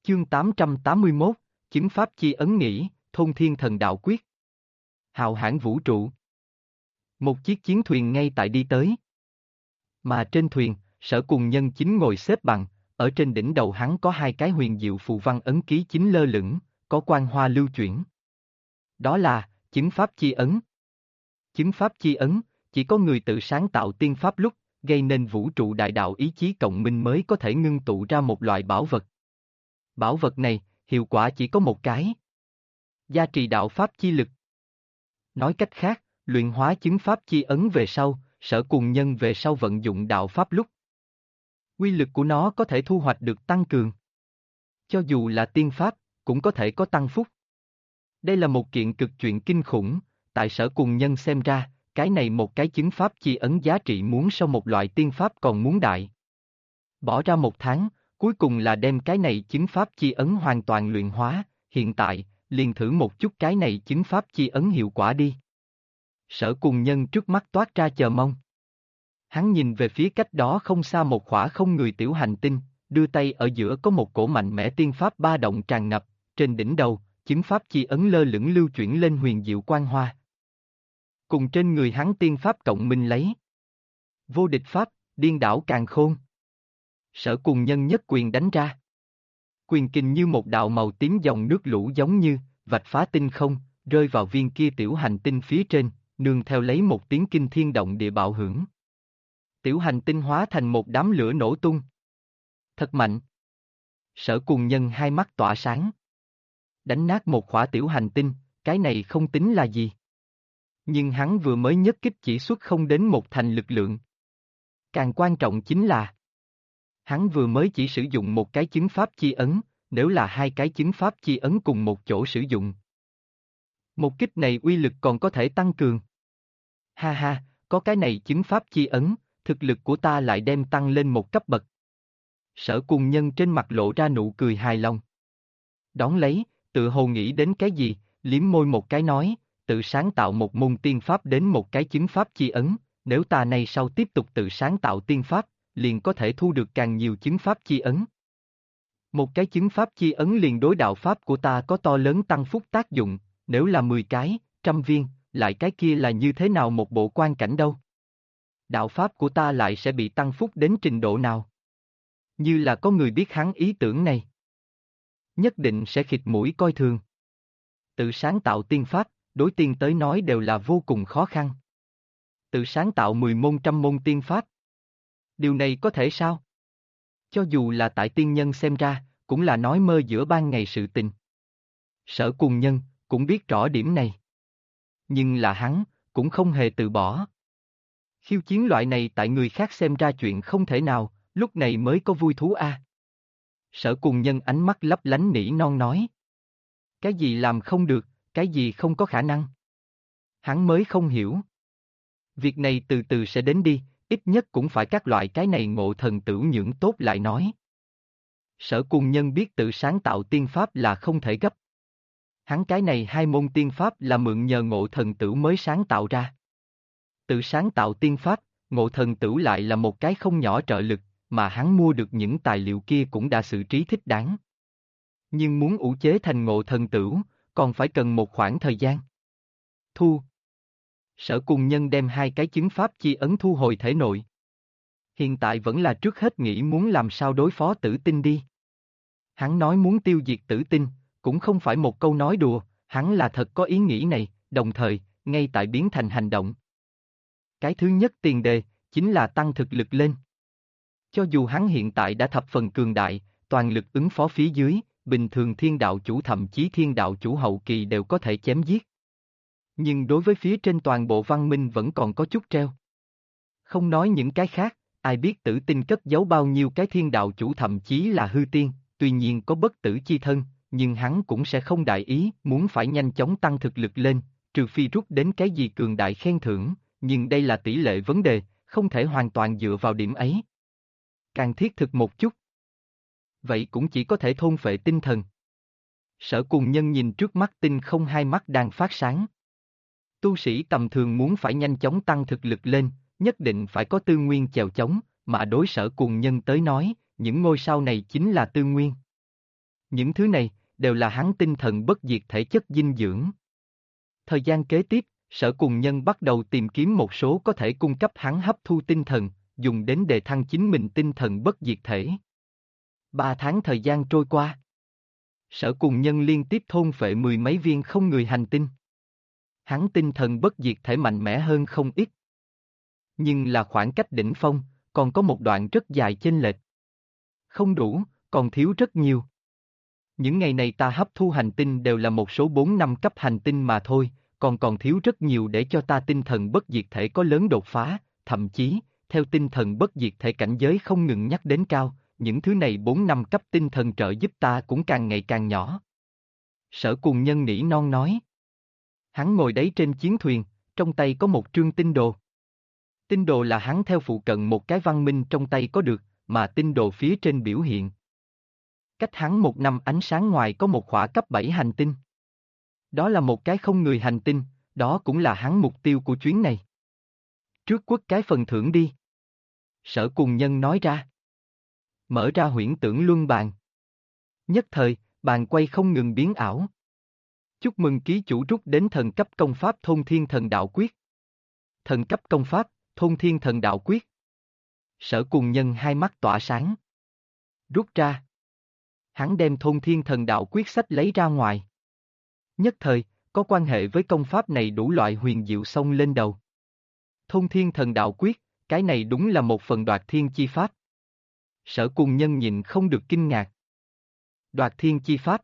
Chương 881, chứng pháp chi ấn nghĩ, thôn thiên thần đạo quyết. Hạo hãn vũ trụ. Một chiếc chiến thuyền ngay tại đi tới. Mà trên thuyền, Sở Cùng Nhân chính ngồi xếp bằng, ở trên đỉnh đầu hắn có hai cái huyền diệu phù văn ấn ký chính lơ lửng, có quang hoa lưu chuyển. Đó là, chứng pháp chi ấn. Chứng pháp chi ấn, chỉ có người tự sáng tạo tiên pháp lúc, gây nên vũ trụ đại đạo ý chí cộng minh mới có thể ngưng tụ ra một loại bảo vật. Bảo vật này, hiệu quả chỉ có một cái. Gia trì đạo pháp chi lực. Nói cách khác, luyện hóa chứng pháp chi ấn về sau, Sở Cùng Nhân về sau vận dụng đạo pháp lúc, quy lực của nó có thể thu hoạch được tăng cường. Cho dù là tiên pháp, cũng có thể có tăng phúc. Đây là một kiện cực chuyện kinh khủng, tại Sở Cùng Nhân xem ra, cái này một cái chứng pháp chi ấn giá trị muốn so một loại tiên pháp còn muốn đại. Bỏ ra 1 tháng, cuối cùng là đem cái này chứng pháp chi ấn hoàn toàn luyện hóa, hiện tại, liền thử một chút cái này chứng pháp chi ấn hiệu quả đi. Sở Cùng Nhân trước mắt toát ra chờ mong. Hắn nhìn về phía cách đó không xa một khỏa không người tiểu hành tinh, đưa tay ở giữa có một cổ mạnh mẽ tiên pháp ba động tràn ngập, trên đỉnh đầu, chứng pháp chi ấn lơ lửng lưu chuyển lên huyền diệu quang hoa. Cùng trên người hắn tiên pháp cộng minh lấy. Vô địch pháp, điên đảo càn khôn. Sở Cùng Nhân nhất quyền đánh ra. Quyền kình như một đạo màu tím dòng nước lũ giống như, vạch phá tinh không, rơi vào viên kia tiểu hành tinh phía trên, nương theo lấy một tiếng kinh thiên động địa bạo hưởng. Tiểu hành tinh hóa thành một đám lửa nổ tung. Thật mạnh. Sở Cùng Nhân hai mắt tỏa sáng. Đánh nát một khỏa tiểu hành tinh, cái này không tính là gì. Nhưng hắn vừa mới nhất kích chỉ xuất không đến 1/10 lực lượng. Càng quan trọng chính là hắn vừa mới chỉ sử dụng một cái chứng pháp chi ấn, nếu là hai cái chứng pháp chi ấn cùng một chỗ sử dụng. Một kích này uy lực còn có thể tăng cường. Ha ha, có cái này chứng pháp chi ấn, thực lực của ta lại đem tăng lên một cấp bậc. Sở Cùng Nhân trên mặt lộ ra nụ cười hài lòng. Đón lấy, tự hồ nghĩ đến cái gì, liếm môi một cái nói, tự sáng tạo một môn tiên pháp đến một cái chứng pháp chi ấn, nếu ta này sau tiếp tục tự sáng tạo tiên pháp, liền có thể thu được càng nhiều chứng pháp chi ấn. Một cái chứng pháp chi ấn liền đối đạo pháp của ta có to lớn tăng phúc tác dụng, nếu là 10 cái, 100 viên, lại cái kia là như thế nào một bộ quan cảnh đâu? Đạo pháp của ta lại sẽ bị tăng phúc đến trình độ nào? Như là có người biết hắn ý tưởng này, nhất định sẽ khịt mũi coi thường. Tự sáng tạo tiên pháp, đối tiên tới nói đều là vô cùng khó khăn. Tự sáng tạo 10 môn 100 môn tiên pháp. Điều này có thể sao? Cho dù là tại tiên nhân xem ra, cũng là nói mơ giữa ban ngày sự tình. Sở Cùng Nhân, cũng biết rõ điểm này. Nhưng là hắn, cũng không hề từ bỏ. Khiêu chiến loại này tại người khác xem ra chuyện không thể nào, lúc này mới có vui thú a. Sở Cùng Nhân ánh mắt lấp lánh nỉ non nói. Cái gì làm không được, cái gì không có khả năng. Hắn mới không hiểu. Việc này từ từ sẽ đến đi, ít nhất cũng phải các loại cái này ngộ thần tửu nhưỡng tốt lại nói. Sở Cùng Nhân biết tự sáng tạo tiên pháp là không thể gấp. Hắn cái này hai môn tiên pháp là mượn nhờ ngộ thần tửu mới sáng tạo ra. Tự sáng tạo tiên pháp, ngộ thần tửu lại là một cái không nhỏ trợ lực, mà hắn mua được những tài liệu kia cũng đã xử trí thích đáng. Nhưng muốn ủ chế thành ngộ thần tửu, còn phải cần một khoảng thời gian. Thu. Sở Cùng Nhân đem hai cái chứng pháp chi ấn thu hồi thể nội. Hiện tại vẫn là trước hết nghĩ muốn làm sao đối phó Tử Tinh đi. Hắn nói muốn tiêu diệt Tử Tinh, cũng không phải một câu nói đùa, hắn là thật có ý nghĩ này, đồng thời, ngay tại biến thành hành động. Cái thứ nhất tiền đề, chính là tăng thực lực lên. Cho dù hắn hiện tại đã thập phần cường đại, toàn lực ứng phó phía dưới, bình thường thiên đạo chủ thậm chí thiên đạo chủ hậu kỳ đều có thể chém giết. Nhưng đối với phía trên toàn bộ văn minh vẫn còn có chút treo. Không nói những cái khác, ai biết Tử Tinh cất giấu bao nhiêu cái thiên đạo chủ thậm chí là hư tiên, tuy nhiên có bất tử chi thân, nhưng hắn cũng sẽ không đại ý, muốn phải nhanh chóng tăng thực lực lên, trừ phi rút đến cái gì cường đại khen thưởng, nhưng đây là tỷ lệ vấn đề, không thể hoàn toàn dựa vào điểm ấy. Càng thiết thực một chút. Vậy cũng chỉ có thể thôn phệ tinh thần. Sở Cùng Nhân nhìn trước mắt tinh không hai mắt đang phát sáng. Tu sĩ tầm thường muốn phải nhanh chóng tăng thực lực lên, nhất định phải có tư nguyên chèo chống, mà đối Sở Cùng Nhân tới nói, những ngôi sao này chính là tư nguyên. Những thứ này, đều là hắn tinh thần bất diệt thể chất dinh dưỡng. Thời gian kế tiếp, Sở Cùng Nhân bắt đầu tìm kiếm một số có thể cung cấp hắn hấp thu tinh thần, dùng đến đề thăng chính mình tinh thần bất diệt thể. 3 tháng thời gian trôi qua. Sở Cùng Nhân liên tiếp thôn phệ 10 mấy viên không người hành tinh. Hắn tinh thần bất diệt thể mạnh mẽ hơn không ít. Nhưng là khoảng cách đỉnh phong, còn có một đoạn rất dài chênh lệch. Không đủ, còn thiếu rất nhiều. Những ngày này ta hấp thu hành tinh đều là một số 4-5 cấp hành tinh mà thôi, còn thiếu rất nhiều để cho ta tinh thần bất diệt thể có lớn đột phá, thậm chí, theo tinh thần bất diệt thể cảnh giới không ngừng nhắc đến cao, những thứ này 4-5 cấp tinh thần trợ giúp ta cũng càng ngày càng nhỏ. Sở Cùng Nhân nỉ non nói. Hắn ngồi đấy trên chiến thuyền, trong tay có một trương tinh đồ. Tinh đồ là hắn theo phụ cận một cái văn minh trong tay có được, mà tinh đồ phía trên biểu hiện. Cách hắn 1 năm ánh sáng ngoài có một khỏa cấp 7 hành tinh. Đó là một cái không người hành tinh, đó cũng là hắn mục tiêu của chuyến này. Trước quất cái phần thưởng đi. Sở Cùng Nhân nói ra. Mở ra huyễn tưởng luân bàn. Nhất thời, bàn quay không ngừng biến ảo. Chúc mừng ký chủ rút đến thần cấp công pháp Thôn Thiên Thần Đạo Quyết. Thần cấp công pháp, Thôn Thiên Thần Đạo Quyết. Sở Cùng Nhân hai mắt tỏa sáng. Rút ra. Hắn đem Thôn Thiên Thần Đạo Quyết sách lấy ra ngoài. Nhất thời, có quan hệ với công pháp này đủ loại huyền diệu xông lên đầu. Thôn Thiên Thần Đạo Quyết, cái này đúng là một phần đoạt thiên chi pháp. Sở Cùng Nhân nhìn không được kinh ngạc. Đoạt thiên chi pháp.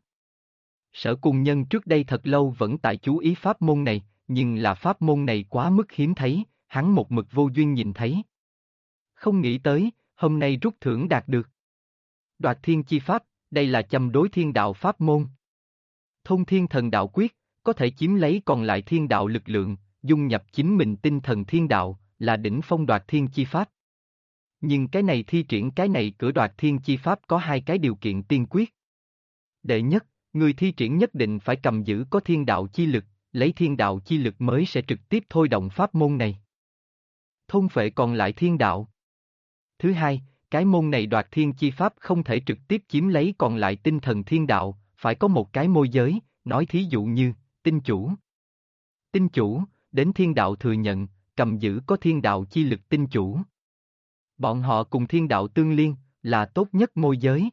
Sở Cùng Nhân trước đây thật lâu vẫn tại chú ý pháp môn này, nhưng là pháp môn này quá mức hiếm thấy, hắn một mực vô duyên nhìn thấy. Không nghĩ tới, hôm nay rút thưởng đạt được. Đoạt thiên chi pháp, đây là châm đối thiên đạo pháp môn. Thôn Thiên Thần Đạo Quyết, có thể chiếm lấy còn lại thiên đạo lực lượng, dung nhập chính mình tinh thần thiên đạo, là đỉnh phong đoạt thiên chi pháp. Nhưng cái này thi triển cái này cửa đoạt thiên chi pháp có 2 cái điều kiện tiên quyết. Đệ nhất, người thi triển nhất định phải cầm giữ có thiên đạo chi lực, lấy thiên đạo chi lực mới sẽ trực tiếp thôi động pháp môn này. Thôn phệ còn lại thiên đạo. Thứ hai, cái môn này đoạt thiên chi pháp không thể trực tiếp chiếm lấy còn lại tinh thần thiên đạo, phải có một cái môi giới, nói thí dụ như, tinh chủ. Tinh chủ, đến thiên đạo thừa nhận, cầm giữ có thiên đạo chi lực tinh chủ. Bọn họ cùng thiên đạo tương liên, là tốt nhất môi giới.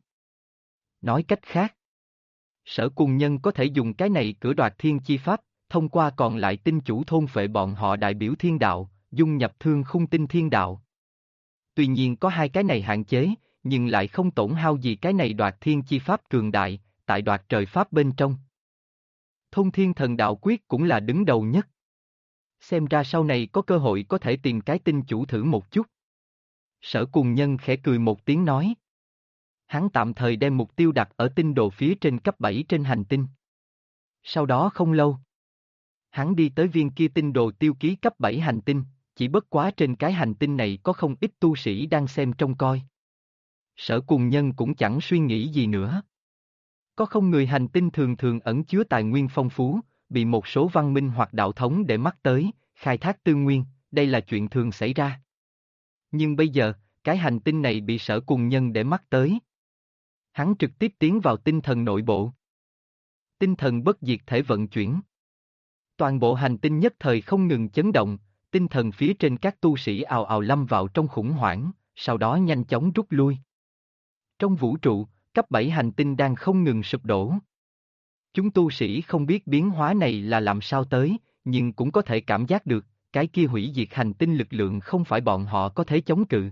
Nói cách khác, Sở Cùng Nhân có thể dùng cái này cửa đoạt thiên chi pháp, thông qua còn lại tinh chủ thôn phệ bọn họ đại biểu thiên đạo, dung nhập thương khung tinh thiên đạo. Tuy nhiên có 2 cái này hạn chế, nhưng lại không tổn hao gì cái này đoạt thiên chi pháp cường đại, tại đoạt trời pháp bên trong. Thôn Thiên Thần Đạo Quyết cũng là đứng đầu nhất. Xem ra sau này có cơ hội có thể tìm cái tinh chủ thử một chút. Sở Cùng Nhân khẽ cười một tiếng nói. Hắn tạm thời đem mục tiêu đặt ở tinh đồ phía trên cấp 7 trên hành tinh. Sau đó không lâu, hắn đi tới viên kia tinh đồ tiêu ký cấp 7 hành tinh, chỉ bất quá trên cái hành tinh này có không ít tu sĩ đang xem trông coi. Sở Cùng Nhân cũng chẳng suy nghĩ gì nữa. Có không người hành tinh thường thường ẩn chứa tài nguyên phong phú, bị một số văn minh hoặc đạo thống để mắt tới, khai thác tư nguyên, đây là chuyện thường xảy ra. Nhưng bây giờ, cái hành tinh này bị Sở Cùng Nhân để mắt tới. Hắn trực tiếp tiến vào tinh thần nội bộ. Tinh thần bất diệt thể vận chuyển. Toàn bộ hành tinh nhất thời không ngừng chấn động, tinh thần phía trên các tu sĩ ào ào lâm vào trong khủng hoảng, sau đó nhanh chóng rút lui. Trong vũ trụ, cấp 7 hành tinh đang không ngừng sụp đổ. Chúng tu sĩ không biết biến hóa này là làm sao tới, nhưng cũng có thể cảm giác được, cái kia hủy diệt hành tinh lực lượng không phải bọn họ có thể chống cự.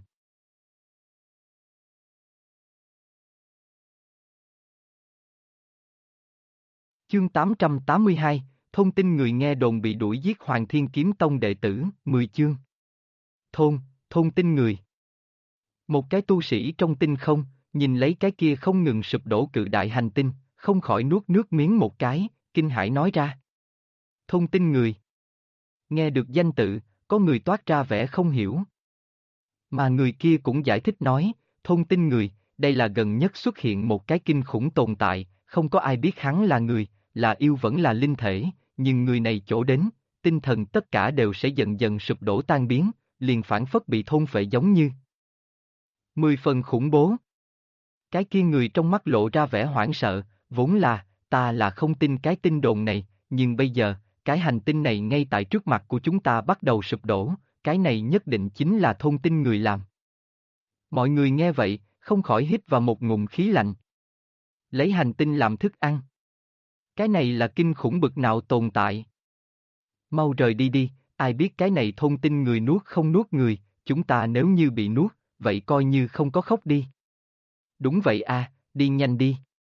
Chương 882, thông tin người nghe đồn bị đuổi giết Hoàng Thiên Kiếm Tông đệ tử, 10 chương. Thôn tin người. Một cái tu sĩ trong tinh không, nhìn lấy cái kia không ngừng sụp đổ cự đại hành tinh, không khỏi nuốt nước miếng một cái, kinh hãi nói ra. Thôn tin người. Nghe được danh tự, có người toát ra vẻ không hiểu. Mà người kia cũng giải thích nói, thôn tin người, đây là gần nhất xuất hiện một cái kinh khủng tồn tại, không có ai biết hắn là người, là yêu vẫn là linh thể, nhưng người này chỗ đến, tinh thần tất cả đều sẽ dần dần sụp đổ tan biến, liền phản phất bị thôn phệ giống như. 10 phần khủng bố. Cái kia người trong mắt lộ ra vẻ hoảng sợ, vốn là, ta là không tin cái tin đồn này, nhưng bây giờ, cái hành tinh này ngay tại trước mặt của chúng ta bắt đầu sụp đổ, cái này nhất định chính là thôn tinh người làm. Mọi người nghe vậy, không khỏi hít vào một ngụm khí lạnh. Lấy hành tinh làm thức ăn. Cái này là kinh khủng bực nào tồn tại. Mau rời đi đi, ai biết cái này thôn tinh người nuốt không nuốt người, chúng ta nếu như bị nuốt, vậy coi như không có khóc đi. Đúng vậy à, đi nhanh đi.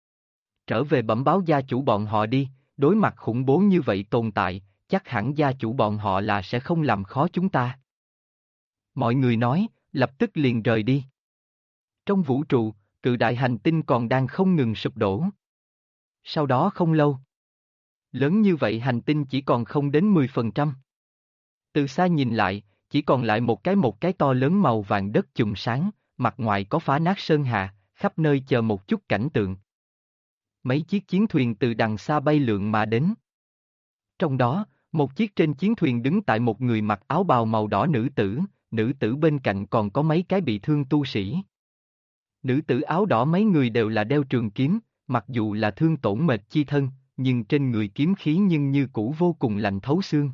Trở về bẩm báo gia chủ bọn họ đi, đối mặt khủng bố như vậy tồn tại, chắc hẳn gia chủ bọn họ là sẽ không làm khó chúng ta. Mọi người nói, lập tức liền rời đi. Trong vũ trụ, cự đại hành tinh còn đang không ngừng sụp đổ. Sau đó không lâu, lớn như vậy hành tinh chỉ còn không đến 10%. Từ xa nhìn lại, chỉ còn lại một cái to lớn màu vàng đất chùm sáng, mặt ngoài có phá nát sơn hà, khắp nơi chờ một chút cảnh tượng. Mấy chiếc chiến thuyền từ đằng xa bay lượn mà đến. Trong đó, một chiếc trên chiến thuyền đứng tại một người mặc áo bào màu đỏ nữ tử bên cạnh còn có mấy cái bị thương tu sĩ. Nữ tử áo đỏ mấy người đều là đeo trường kiếm, mặc dù là thương tổn mệt chi thân, nhưng trên người kiếm khí nhưng như cũ vô cùng lạnh thấu xương.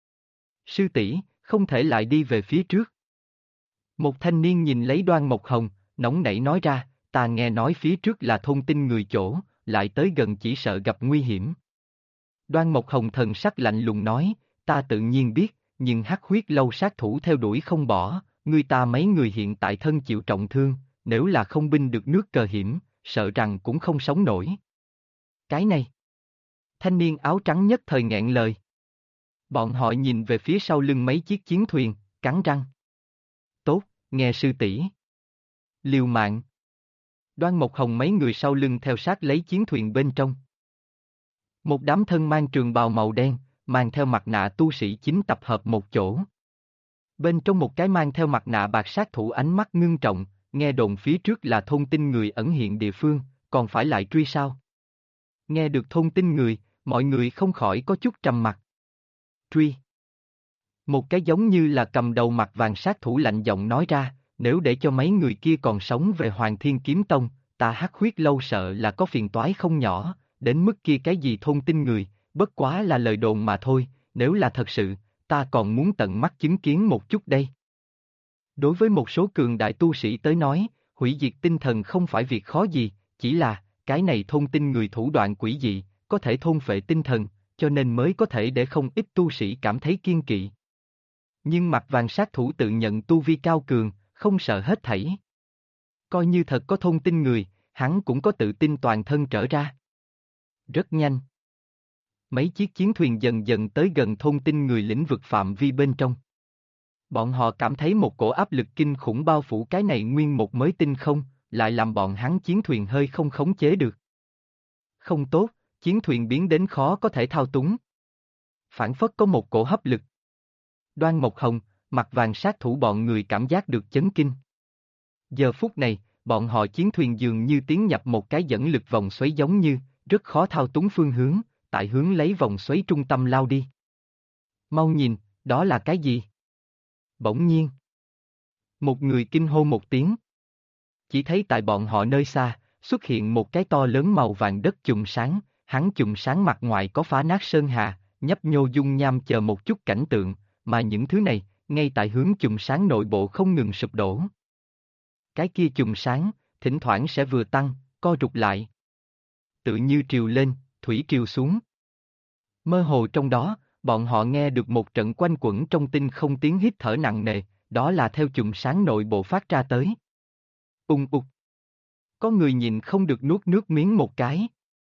Sư tỷ, không thể lại đi về phía trước. Một thanh niên nhìn lấy Đoan Mộc Hồng, nóng nảy nói ra, ta nghe nói phía trước là thôn tinh người chỗ, lại tới gần chỉ sợ gặp nguy hiểm. Đoan Mộc Hồng thần sắc lạnh lùng nói, ta tự nhiên biết, nhưng hắc huyết lâu sát thủ theo đuổi không bỏ, người ta mấy người hiện tại thân chịu trọng thương, nếu là không binh được nước cờ hiểm, sợ rằng cũng không sống nổi. Cái này. Thanh niên áo trắng nhất thời nghẹn lời. Bọn họ nhìn về phía sau lưng mấy chiếc chiến thuyền, cắn răng. Tốt, nghe sư tỷ. Liều mạng. Đoan Mộc Hồng mấy người sau lưng theo sát lấy chiến thuyền bên trong. Một đám thân mang trường bào màu đen, mang theo mặt nạ tu sĩ chính tập hợp một chỗ. Bên trong một cái mang theo mặt nạ bạc sát thủ ánh mắt ngưng trọng, nghe đồn phía trước là thôn tinh người ẩn hiện địa phương, còn phải lại truy sao? Nghe được thôn tinh người, mọi người không khỏi có chút trầm mặc. Truy. Một cái giống như là cầm đầu mặt vàng sát thủ lạnh giọng nói ra, nếu để cho mấy người kia còn sống về Hoàng Thiên Kiếm Tông, ta hắc huyết lâu sợ là có phiền toái không nhỏ, đến mức kia cái gì thôn tinh người, bất quá là lời đồn mà thôi, nếu là thật sự, ta còn muốn tận mắt chứng kiến một chút đây. Đối với một số cường đại tu sĩ tới nói, hủy diệt tinh thần không phải việc khó gì, chỉ là, cái này thôn tinh người thủ đoạn quỷ dị, có thể thôn phệ tinh thần, cho nên mới có thể để không ít tu sĩ cảm thấy kiên kỵ. Nhưng mặt vàng sát thủ tự nhận tu vi cao cường, không sợ hết thảy. Coi như thật có thôn tinh người, hắn cũng có tự tin toàn thân trở ra. Rất nhanh. Mấy chiếc chiến thuyền dần dần tới gần thôn tinh người lĩnh vực phạm vi bên trong. Bọn họ cảm thấy một cổ áp lực kinh khủng bao phủ cái này nguyên một mới tinh không, lại làm bọn hắn chiến thuyền hơi không khống chế được. Không tốt, chiến thuyền biến đến khó có thể thao túng. Phản phất có một cổ hấp lực. Đoan Mộc Hồng, mặt vàng sát thủ bọn người cảm giác được chấn kinh. Giờ phút này, bọn họ chiến thuyền dường như tiến nhập một cái dẫn lực vòng xoáy giống như, rất khó thao túng phương hướng, tại hướng lấy vòng xoáy trung tâm lao đi. Mau nhìn, đó là cái gì? Bỗng nhiên. Một người kinh hô một tiếng. Chỉ thấy tại bọn họ nơi xa, xuất hiện một cái to lớn màu vàng đất chùm sáng, hắn chùm sáng mặt ngoài có phá nát sơn hà, nhấp nhô dung nham chờ một chút cảnh tượng, mà những thứ này, ngay tại hướng chùm sáng nội bộ không ngừng sụp đổ. Cái kia chùm sáng, thỉnh thoảng sẽ vừa tăng, co rụt lại. Tự như triều lên, thủy triều xuống. Mơ hồ trong đó, bọn họ nghe được một trận quanh quẩn trong tinh không tiếng hít thở nặng nề, đó là theo chùm sáng nội bộ phát ra tới. Ung ục. Có người nhìn không được nuốt nước miếng một cái.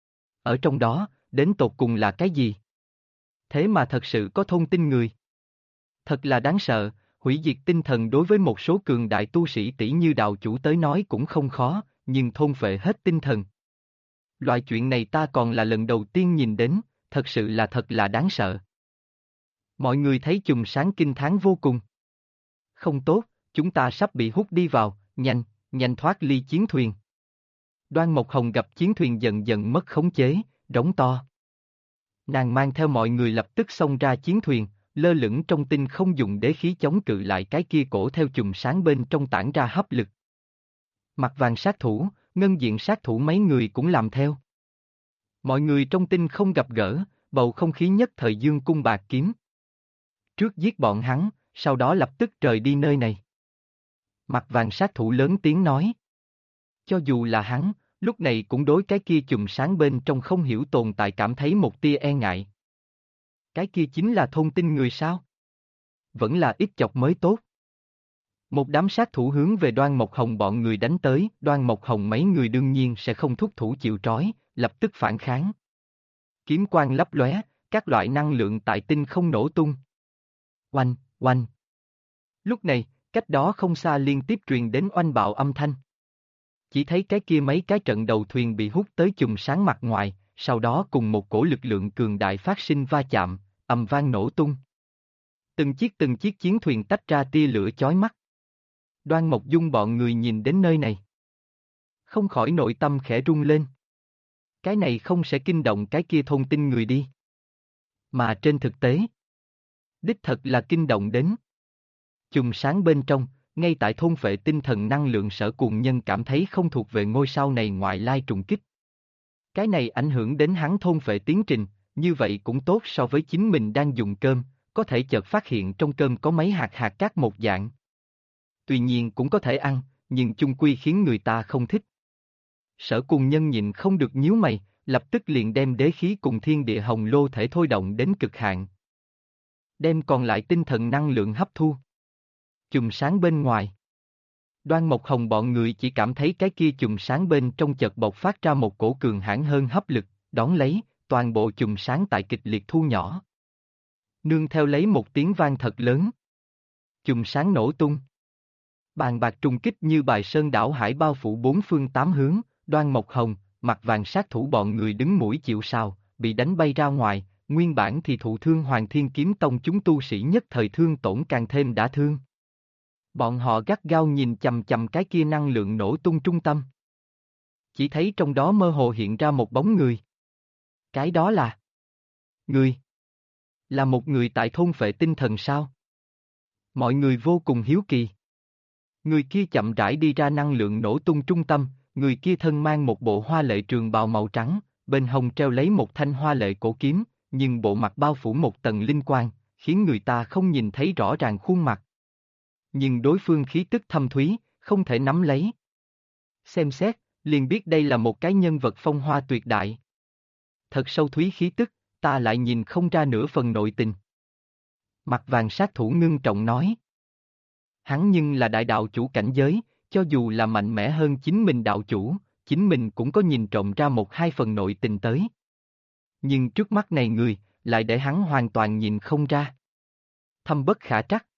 Ở trong đó, đến tột cùng là cái gì? Thế mà thật sự có thôn tinh người. Thật là đáng sợ, hủy diệt tinh thần đối với một số cường đại tu sĩ tỷ như đạo chủ tới nói cũng không khó, nhưng thôn phệ hết tinh thần. Loại chuyện này ta còn là lần đầu tiên nhìn đến, thật sự là thật là đáng sợ. Mọi người thấy chùm sáng kinh thán vô cùng. Không tốt, chúng ta sắp bị hút đi vào, nhanh, nhanh thoát ly chiến thuyền. Đoan Mộc Hồng gặp chiến thuyền dần dần mất khống chế, rống to. Nàng mang theo mọi người lập tức xông ra chiến thuyền, lơ lửng trong tinh không dùng đế khí chống cự lại cái kia cổ theo chùm sáng bên trong tản ra hấp lực. Mặt vàng sát thủ, ngân diện sát thủ mấy người cũng làm theo. Mọi người trong tinh không gặp gỡ, bầu không khí nhất thời dương cung bạc kiếm. Trước giết bọn hắn, sau đó lập tức rời đi nơi này. Mặt vàng sát thủ lớn tiếng nói. Cho dù là hắn, lúc này cũng đối cái kia chùm sáng bên trong không hiểu tồn tại cảm thấy một tia e ngại. Cái kia chính là thôn tinh người sao? Vẫn là ít chọc mới tốt. Một đám sát thủ hướng về Đoan Mộc Hồng bọn người đánh tới, Đoan Mộc Hồng mấy người đương nhiên sẽ không thúc thủ chịu trói, lập tức phản kháng. Kiếm quang lấp lóe, các loại năng lượng tại tinh không nổ tung. Oanh, oanh. Lúc này, cách đó không xa liên tiếp truyền đến oanh bạo âm thanh. Chỉ thấy cái kia mấy cái trận đầu thuyền bị hút tới chùm sáng mặt ngoài, sau đó cùng một cổ lực lượng cường đại phát sinh va chạm, ầm vang nổ tung. Từng chiếc chiến thuyền tách ra tia lửa chói mắt. Đoan Mộc Dung bọn người nhìn đến nơi này, không khỏi nội tâm khẽ rung lên. Cái này không sẽ kinh động cái kia thôn tinh người đi. Mà trên thực tế, đích thật là kinh động đến. Chùm sáng bên trong, ngay tại thôn vệ tinh thần năng lượng Sở Cuồng Nhân cảm thấy không thuộc về ngôi sao này ngoại lai trùng kích. Cái này ảnh hưởng đến hắn thôn vệ tiến trình, như vậy cũng tốt so với chính mình đang dùng cơm, có thể chợt phát hiện trong cơm có mấy hạt cát một dạng. Tuy nhiên cũng có thể ăn, nhưng chung quy khiến người ta không thích. Sở Cuồng Nhân nhìn không được nhíu mày, lập tức liền đem đế khí cùng thiên địa hồng lô thể thôi động đến cực hạn. Đem còn lại tinh thần năng lượng hấp thu. Chùm sáng bên ngoài. Đoan Mộc Hồng bọn người chỉ cảm thấy cái kia chùm sáng bên trong chợt bộc phát ra một cổ cường hãn hơn hấp lực, đón lấy, toàn bộ chùm sáng tại kịch liệt thu nhỏ. Nương theo lấy một tiếng vang thật lớn. Chùm sáng nổ tung. Bàn bạc trùng kích như bài sơn đảo hải bao phủ bốn phương tám hướng, Đoan Mộc Hồng, mặt vàng sát thủ bọn người đứng mũi chịu sào, bị đánh bay ra ngoài, nguyên bản thì thụ thương Hoàng Thiên Kiếm Tông chúng tu sĩ nhất thời thương tổn càng thêm đã thương. Bọn họ gắt gao nhìn chằm chằm cái kia năng lượng nổ tung trung tâm. Chỉ thấy trong đó mơ hồ hiện ra một bóng người. Cái đó là... Người. Là một người tại thôn phệ tinh thần sao? Mọi người vô cùng hiếu kỳ. Người kia chậm rãi đi ra năng lượng nổ tung trung tâm, người kia thân mang một bộ hoa lệ trường bào màu trắng, bên hông treo lấy một thanh hoa lệ cổ kiếm, nhưng bộ mặt bao phủ một tầng linh quang, khiến người ta không nhìn thấy rõ ràng khuôn mặt. Nhưng đối phương khí tức thâm thúy, không thể nắm lấy. Xem xét, liền biết đây là một cái nhân vật phong hoa tuyệt đại. Thật sâu thúy khí tức, ta lại nhìn không ra nửa phần nội tình. Mặt vàng sát thủ ngưng trọng nói. Hắn nhưng là đại đạo chủ cảnh giới, cho dù là mạnh mẽ hơn chính mình đạo chủ, chính mình cũng có nhìn trộm ra một hai phần nội tình tới. Nhưng trước mắt này người, lại để hắn hoàn toàn nhìn không ra. Thâm bất khả trắc.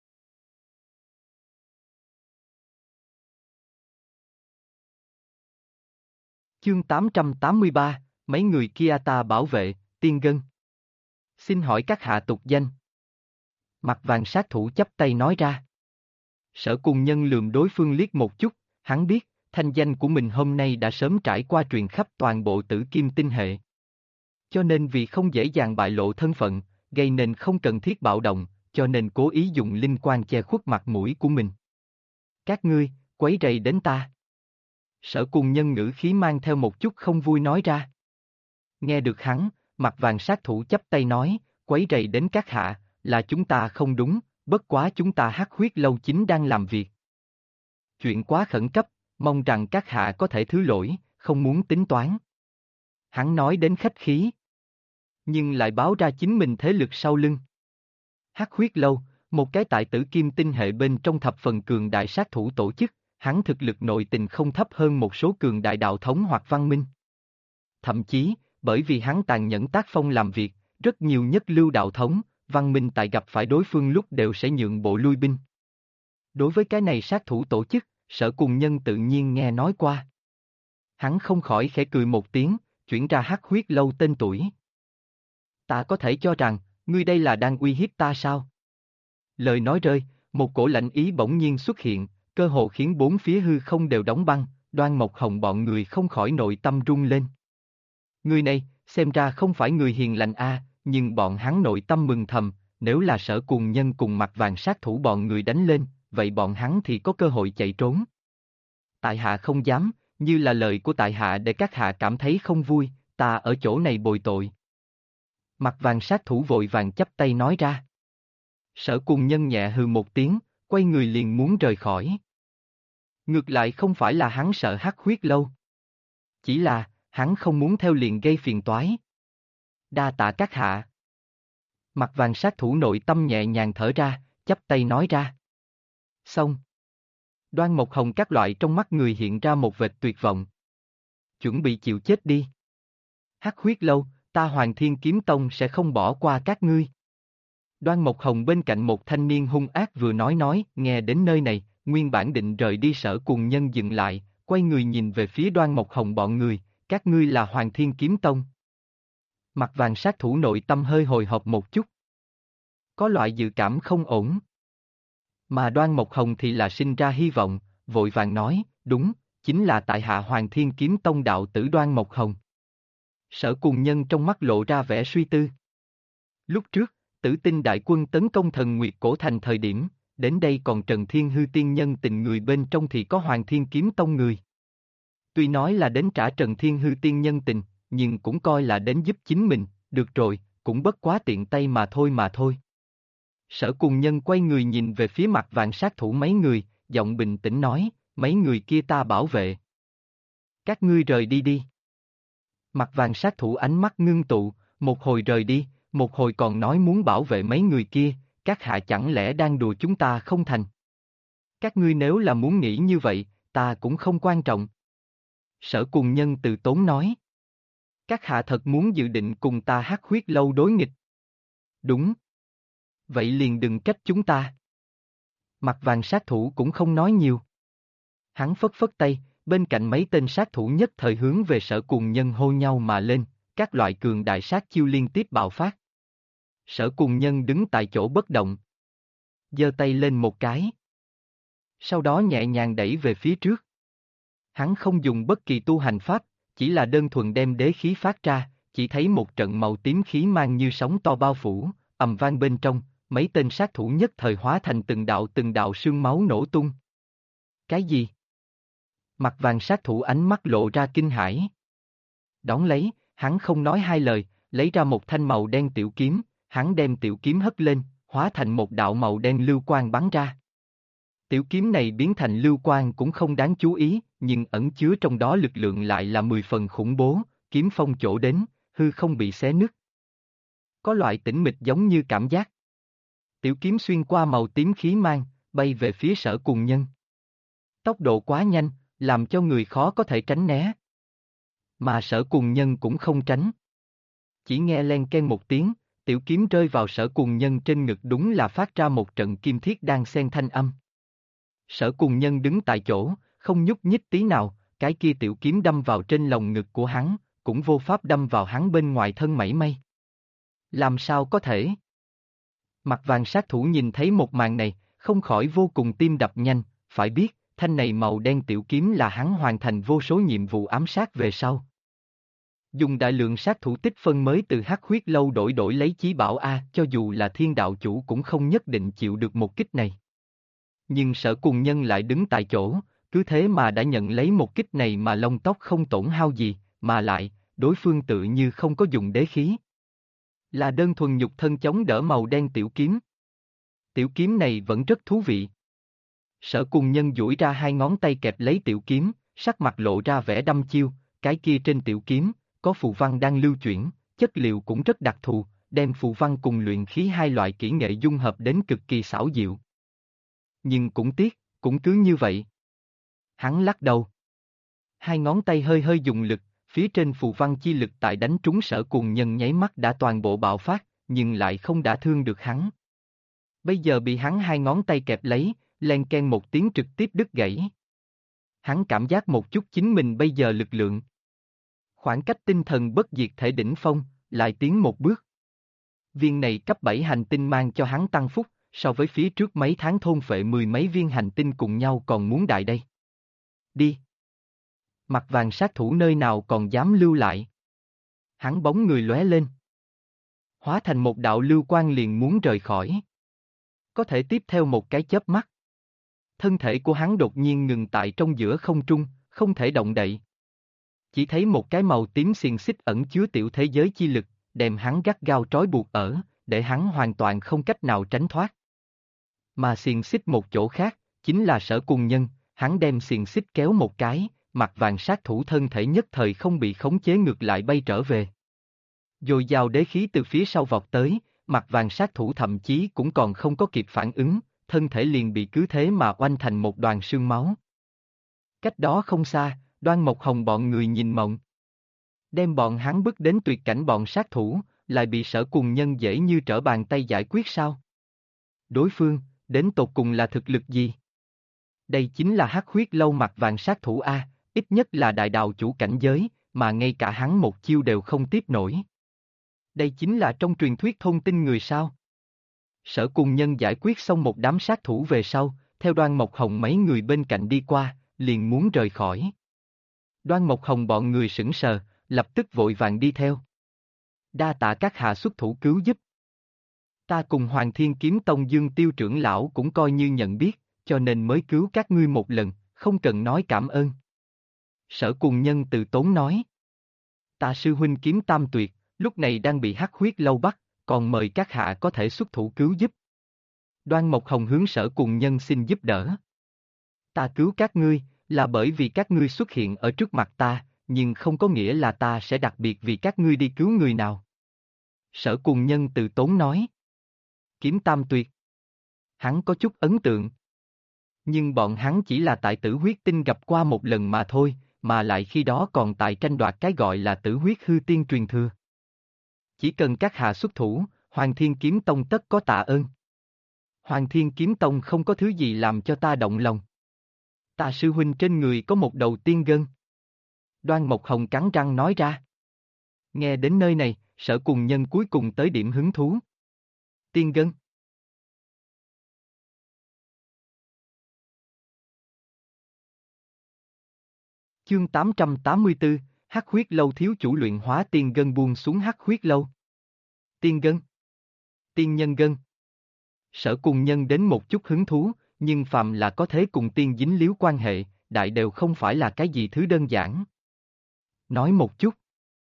Chương 883, mấy người kia ta bảo vệ, tiên gân. Xin hỏi các hạ tục danh. Mặt vàng sát thủ chắp tay nói ra. Sở Cuồng Nhân lườm đối phương liếc một chút, hắn biết, thanh danh của mình hôm nay đã sớm trải qua truyền khắp toàn bộ Tử Kim tinh hệ. Cho nên vì không dễ dàng bại lộ thân phận, gây nên không cần thiết bạo động, cho nên cố ý dùng linh quang che khuất mặt mũi của mình. Các ngươi, quấy rầy đến ta. Sở Cuồng Nhân ngữ khí mang theo một chút không vui nói ra. Nghe được hắn, mặt vàng sát thủ chắp tay nói, quấy rầy đến các hạ, là chúng ta không đúng, bất quá chúng ta Hắc Huyết Lâu chính đang làm việc. Chuyện quá khẩn cấp, mong rằng các hạ có thể thứ lỗi, không muốn tính toán. Hắn nói đến khách khí, nhưng lại báo ra chính mình thế lực sau lưng. Hắc Huyết Lâu, một cái tại Tử Kim tinh hệ bên trong thập phần cường đại sát thủ tổ chức, hắn thực lực nội tình không thấp hơn một số cường đại đạo thống hoặc văn minh. Thậm chí, bởi vì hắn tàn nhẫn tác phong làm việc, rất nhiều nhất lưu đạo thống, văn minh tại gặp phải đối phương lúc đều sẽ nhượng bộ lui binh. Đối với cái này sát thủ tổ chức, Sở Cuồng Nhân tự nhiên nghe nói qua. Hắn không khỏi khẽ cười một tiếng, chuyển ra Hắc Huyết Lâu tên tuổi. Ta có thể cho rằng, ngươi đây là đang uy hiếp ta sao? Lời nói rơi, một cổ lạnh ý bỗng nhiên xuất hiện, cơ hồ khiến bốn phía hư không đều đóng băng, Đoan Mộc Hồng bọn người không khỏi nội tâm rung lên. Người này, xem ra không phải người hiền lành nhưng bọn hắn nội tâm mừng thầm, nếu là Sở Cuồng Nhân cùng mặt vàng sát thủ bọn người đánh lên, vậy bọn hắn thì có cơ hội chạy trốn. Tại hạ không dám, như là lời của tại hạ để các hạ cảm thấy không vui, ta ở chỗ này bồi tội. Mặt vàng sát thủ vội vàng chắp tay nói ra. Sở Cùng Nhân nhẹ hừ một tiếng, quay người liền muốn rời khỏi. Ngược lại không phải là hắn sợ Hắc Huyết Lâu. Chỉ là, hắn không muốn theo liền gây phiền toái. Đa tạ các hạ. Mặt vàng sát thủ nội tâm nhẹ nhàng thở ra, chắp tay nói ra. Xong. Đoan Mộc Hồng các loại trong mắt người hiện ra một vệt tuyệt vọng. Chuẩn bị chịu chết đi. Hắc Huyết Lâu, ta Hoàng Thiên Kiếm Tông sẽ không bỏ qua các ngươi. Đoan Mộc Hồng bên cạnh một thanh niên hung ác vừa nói, nghe đến nơi này, nguyên bản định rời đi Sở Cùng Nhân dừng lại, quay người nhìn về phía Đoan Mộc Hồng bọn người, các ngươi là Hoàng Thiên Kiếm Tông. Mặt vàng sát thủ nội tâm hơi hồi hộp một chút. Có loại dự cảm không ổn. Mà Đoan Mộc Hồng thì là sinh ra hy vọng, vội vàng nói, đúng, chính là tại hạ Hoàng Thiên Kiếm Tông đạo tử Đoan Mộc Hồng. Sở Cùng Nhân trong mắt lộ ra vẻ suy tư. Lúc trước, Tử Tinh đại quân tấn công Thần Nguyệt Cổ Thành thời điểm, đến đây còn Trần Thiên Hư tiên nhân tình người bên trong thì có Hoàng Thiên Kiếm Tông người. Tuy nói là đến trả Trần Thiên Hư tiên nhân tình, nhưng cũng coi là đến giúp chính mình, được rồi, cũng bất quá tiện tay mà thôi. Sở Cùng Nhân quay người nhìn về phía mặt vàng sát thủ mấy người, giọng bình tĩnh nói, mấy người kia ta bảo vệ. Các ngươi rời đi đi. Mặt vàng sát thủ ánh mắt ngưng tụ, một hồi rời đi, một hồi còn nói muốn bảo vệ mấy người kia, các hạ chẳng lẽ đang đùa chúng ta không thành. Các ngươi nếu là muốn nghĩ như vậy, ta cũng không quan trọng. Sở Cùng Nhân từ tốn nói. Các hạ thật muốn dự định cùng ta Hắc Huyết Lâu đối nghịch. Đúng. Vậy liền đừng trách chúng ta. Mặt vàng sát thủ cũng không nói nhiều. Hắn phất phất tay, bên cạnh mấy tên sát thủ nhất thời hướng về Sở Cùng Nhân hô nhau mà lên, các loại cường đại sát chiêu liên tiếp bạo phát. Sở Cùng Nhân đứng tại chỗ bất động. Giơ tay lên một cái. Sau đó nhẹ nhàng đẩy về phía trước. Hắn không dùng bất kỳ tu hành pháp, chỉ là đơn thuần đem đế khí phát ra, chỉ thấy một trận màu tím khí mang như sóng to bao phủ, ầm vang bên trong, mấy tên sát thủ nhất thời hóa thành từng đạo sương máu nổ tung. Cái gì? Mặt vàng sát thủ ánh mắt lộ ra kinh hãi. Đón lấy, hắn không nói hai lời, lấy ra một thanh màu đen tiểu kiếm, hắn đem tiểu kiếm hất lên, hóa thành một đạo màu đen lưu quang bắn ra. Tiểu kiếm này biến thành lưu quang cũng không đáng chú ý, nhưng ẩn chứa trong đó lực lượng lại là 10 phần khủng bố, kiếm phong chỗ đến, hư không bị xé nứt. Có loại tĩnh mịch giống như cảm giác. Tiểu kiếm xuyên qua màu tím khí mang, bay về phía Sở Cùng Nhân. Tốc độ quá nhanh, làm cho người khó có thể tránh né. Mà Sở Cùng Nhân cũng không tránh. Chỉ nghe len ken một tiếng, tiểu kiếm rơi vào Sở Cùng Nhân trên ngực đúng là phát ra một trận kim thiết đang xen thanh âm. Sở Cùng Nhân đứng tại chỗ, không nhúc nhích tí nào, cái kia tiểu kiếm đâm vào trên lồng ngực của hắn, cũng vô pháp đâm vào hắn bên ngoài thân mảy may. Làm sao có thể? Mặt vàng sát thủ nhìn thấy một màn này, không khỏi vô cùng tim đập nhanh, phải biết, thanh này màu đen tiểu kiếm là hắn hoàn thành vô số nhiệm vụ ám sát về sau. Dùng đại lượng sát thủ tích phân mới từ Hắc Huyết Lâu đổi lấy chí bảo A, cho dù là thiên đạo chủ cũng không nhất định chịu được một kích này. Nhưng Sở Cùng Nhân lại đứng tại chỗ, cứ thế mà đã nhận lấy một kích này mà lông tóc không tổn hao gì, mà lại, đối phương tự như không có dùng đế khí. Là đơn thuần nhục thân chống đỡ màu đen tiểu kiếm. Tiểu kiếm này vẫn rất thú vị. Sở Cùng Nhân duỗi ra hai ngón tay kẹp lấy tiểu kiếm, sắc mặt lộ ra vẻ đăm chiêu, cái kia trên tiểu kiếm, có phù văn đang lưu chuyển, chất liệu cũng rất đặc thù, đem phù văn cùng luyện khí hai loại kỹ nghệ dung hợp đến cực kỳ xảo diệu. Nhưng cũng tiếc, cũng cứ như vậy. Hắn lắc đầu. Hai ngón tay hơi hơi dùng lực, phía trên phù văn chi lực tại đánh trúng Sở Cùng Nhân nháy mắt đã toàn bộ bạo phát, nhưng lại không đả thương được hắn. Bây giờ bị hắn hai ngón tay kẹp lấy, len ken một tiếng trực tiếp đứt gãy. Hắn cảm giác một chút chính mình bây giờ lực lượng. Khoảng cách tinh thần bất diệt thể đỉnh phong, lại tiến một bước. Viên này cấp 7 hành tinh mang cho hắn tăng phúc, so với phía trước mấy tháng thôn phệ 10 mấy viên hành tinh cùng nhau còn muốn đại đây. Đi. Mặt vàng sát thủ nơi nào còn dám lưu lại. Hắn bóng người lóe lên. Hóa thành một đạo lưu quang liền muốn rời khỏi. Có thể tiếp theo một cái chớp mắt. Thân thể của hắn đột nhiên ngừng tại trong giữa không trung, không thể động đậy. Chỉ thấy một cái màu tím xiềng xích ẩn chứa tiểu thế giới chi lực, đem hắn gắt gao trói buộc ở, để hắn hoàn toàn không cách nào tránh thoát. Mà xiềng xích một chỗ khác, chính là Sở Cùng Nhân, hắn đem xiềng xích kéo một cái, mặt vàng sát thủ thân thể nhất thời không bị khống chế ngược lại bay trở về. Dồi dào đế khí từ phía sau vọt tới, mặt vàng sát thủ thậm chí cũng còn không có kịp phản ứng, thân thể liền bị cứ thế mà oanh thành một đoàn sương máu. Cách đó không xa, Đoan Mộc Hồng bọn người nhìn mộng. Đem bọn hắn bước đến tuyệt cảnh bọn sát thủ, lại bị Sở Cùng Nhân dễ như trở bàn tay giải quyết sao? Đối phương, đến tột cùng là thực lực gì? Đây chính là hắc huyết lâu mặt vàng sát thủ A, ít nhất là đại đạo chủ cảnh giới, mà ngay cả hắn một chiêu đều không tiếp nổi. Đây chính là trong truyền thuyết thôn tinh người sao? Sở Cùng Nhân giải quyết xong một đám sát thủ về sau, theo Đoan Mộc Hồng mấy người bên cạnh đi qua, liền muốn rời khỏi. Đoan Mộc Hồng bọn người sững sờ, lập tức vội vàng đi theo. Đa tạ các hạ xuất thủ cứu giúp. Ta cùng Hoàng Thiên Kiếm Tông Dương Tiêu trưởng lão cũng coi như nhận biết, cho nên mới cứu các ngươi một lần, không cần nói cảm ơn. Sở Cùng Nhân từ tốn nói. Ta sư huynh Kiếm Tam Tuyệt, lúc này đang bị hắc huyết lâu bắt, còn mời các hạ có thể xuất thủ cứu giúp. Đoan Mộc Hồng hướng Sở Cùng Nhân xin giúp đỡ. Ta cứu các ngươi, là bởi vì các ngươi xuất hiện ở trước mặt ta, nhưng không có nghĩa là ta sẽ đặc biệt vì các ngươi đi cứu người nào. Sở Cùng Nhân từ tốn nói. Kiếm Tam Tuyệt. Hắn có chút ấn tượng. Nhưng bọn hắn chỉ là tại Tử Huyết Tinh gặp qua một lần mà thôi, mà lại khi đó còn tại tranh đoạt cái gọi là Tử Huyết Hư Tiên truyền thừa. Chỉ cần các hạ xuất thủ, Hoàng Thiên Kiếm Tông tất có tạ ơn. Hoàng Thiên Kiếm Tông không có thứ gì làm cho ta động lòng. Ta sư huynh trên người có một đầu tiên gân. Đoan Mộc Hồng cắn răng nói ra. Nghe đến nơi này, Sở Cùng Nhân cuối cùng tới điểm hứng thú. Tiên gân. Chương 884, Hắc Huyết Lâu thiếu chủ luyện hóa tiên gân buông xuống Hắc Huyết Lâu. Tiên gân. Tiên nhân gân. Sở Cùng Nhân đến một chút hứng thú, nhưng phàm là có thể cùng tiên dính líu quan hệ, đại đều không phải là cái gì thứ đơn giản. Nói một chút.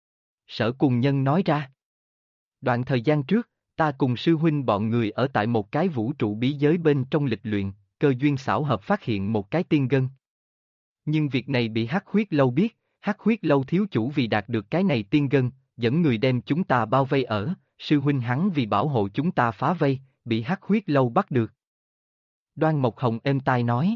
Sở Cùng Nhân nói ra. Đoạn thời gian trước, ta cùng sư huynh bọn người ở tại một cái vũ trụ bí giới bên trong lịch luyện, cơ duyên xảo hợp phát hiện một cái tiên gân. Nhưng việc này bị Hắc Huyết Lâu biết, Hắc Huyết Lâu thiếu chủ vì đạt được cái này tiên gân, dẫn người đem chúng ta bao vây ở, sư huynh hắn vì bảo hộ chúng ta phá vây, bị Hắc Huyết Lâu bắt được. Đoan Mộc Hồng êm tai nói.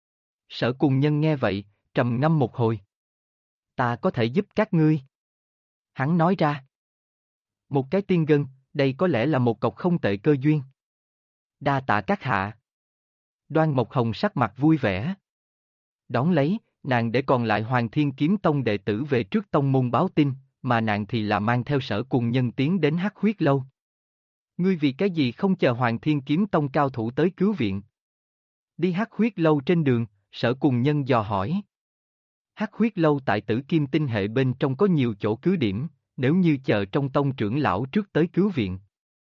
Sở Cùng Nhân nghe vậy, trầm ngâm một hồi. Ta có thể giúp các ngươi. Hắn nói ra. Một cái tiên gân, đây có lẽ là một cọc không tệ cơ duyên. Đa tạ các hạ. Đoan Mộc Hồng sắc mặt vui vẻ. Đón lấy, nàng để còn lại Hoàng Thiên Kiếm Tông đệ tử về trước tông môn báo tin, mà nàng thì là mang theo Sở Cùng Nhân tiến đến Hắc Huyết Lâu. Ngươi vì cái gì không chờ Hoàng Thiên Kiếm Tông cao thủ tới cứu viện? Đi Hắc Huyết Lâu trên đường, Sở Cùng Nhân dò hỏi. Hắc Huyết Lâu tại Tử Kim Tinh hệ bên trong có nhiều chỗ cứ điểm, nếu như chờ trong tông trưởng lão trước tới cứu viện.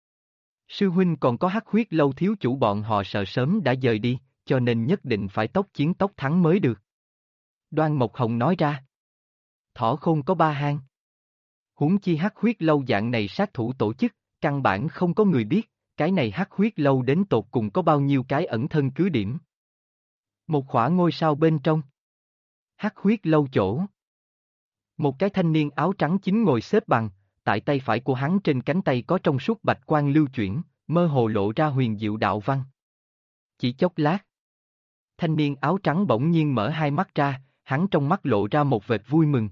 Sư huynh còn có Hắc Huyết Lâu thiếu chủ bọn họ sợ sớm đã dời đi, cho nên nhất định phải tốc chiến tốc thắng mới được. Đoan Mộc Hồng nói ra. Thỏ khôn có ba hang. Huống chi Hắc Huyết Lâu dạng này sát thủ tổ chức, căn bản không có người biết, cái này Hắc Huyết Lâu đến tột cùng có bao nhiêu cái ẩn thân cứ điểm. Một khỏa ngôi sao bên trong. Hắc Huyết Lâu chỗ. Một cái thanh niên áo trắng chính ngồi xếp bằng, tại tay phải của hắn trên cánh tay có trong suốt bạch quang lưu chuyển, mơ hồ lộ ra huyền diệu đạo văn. Chỉ chốc lát. Thanh niên áo trắng bỗng nhiên mở hai mắt ra, hắn trong mắt lộ ra một vệt vui mừng.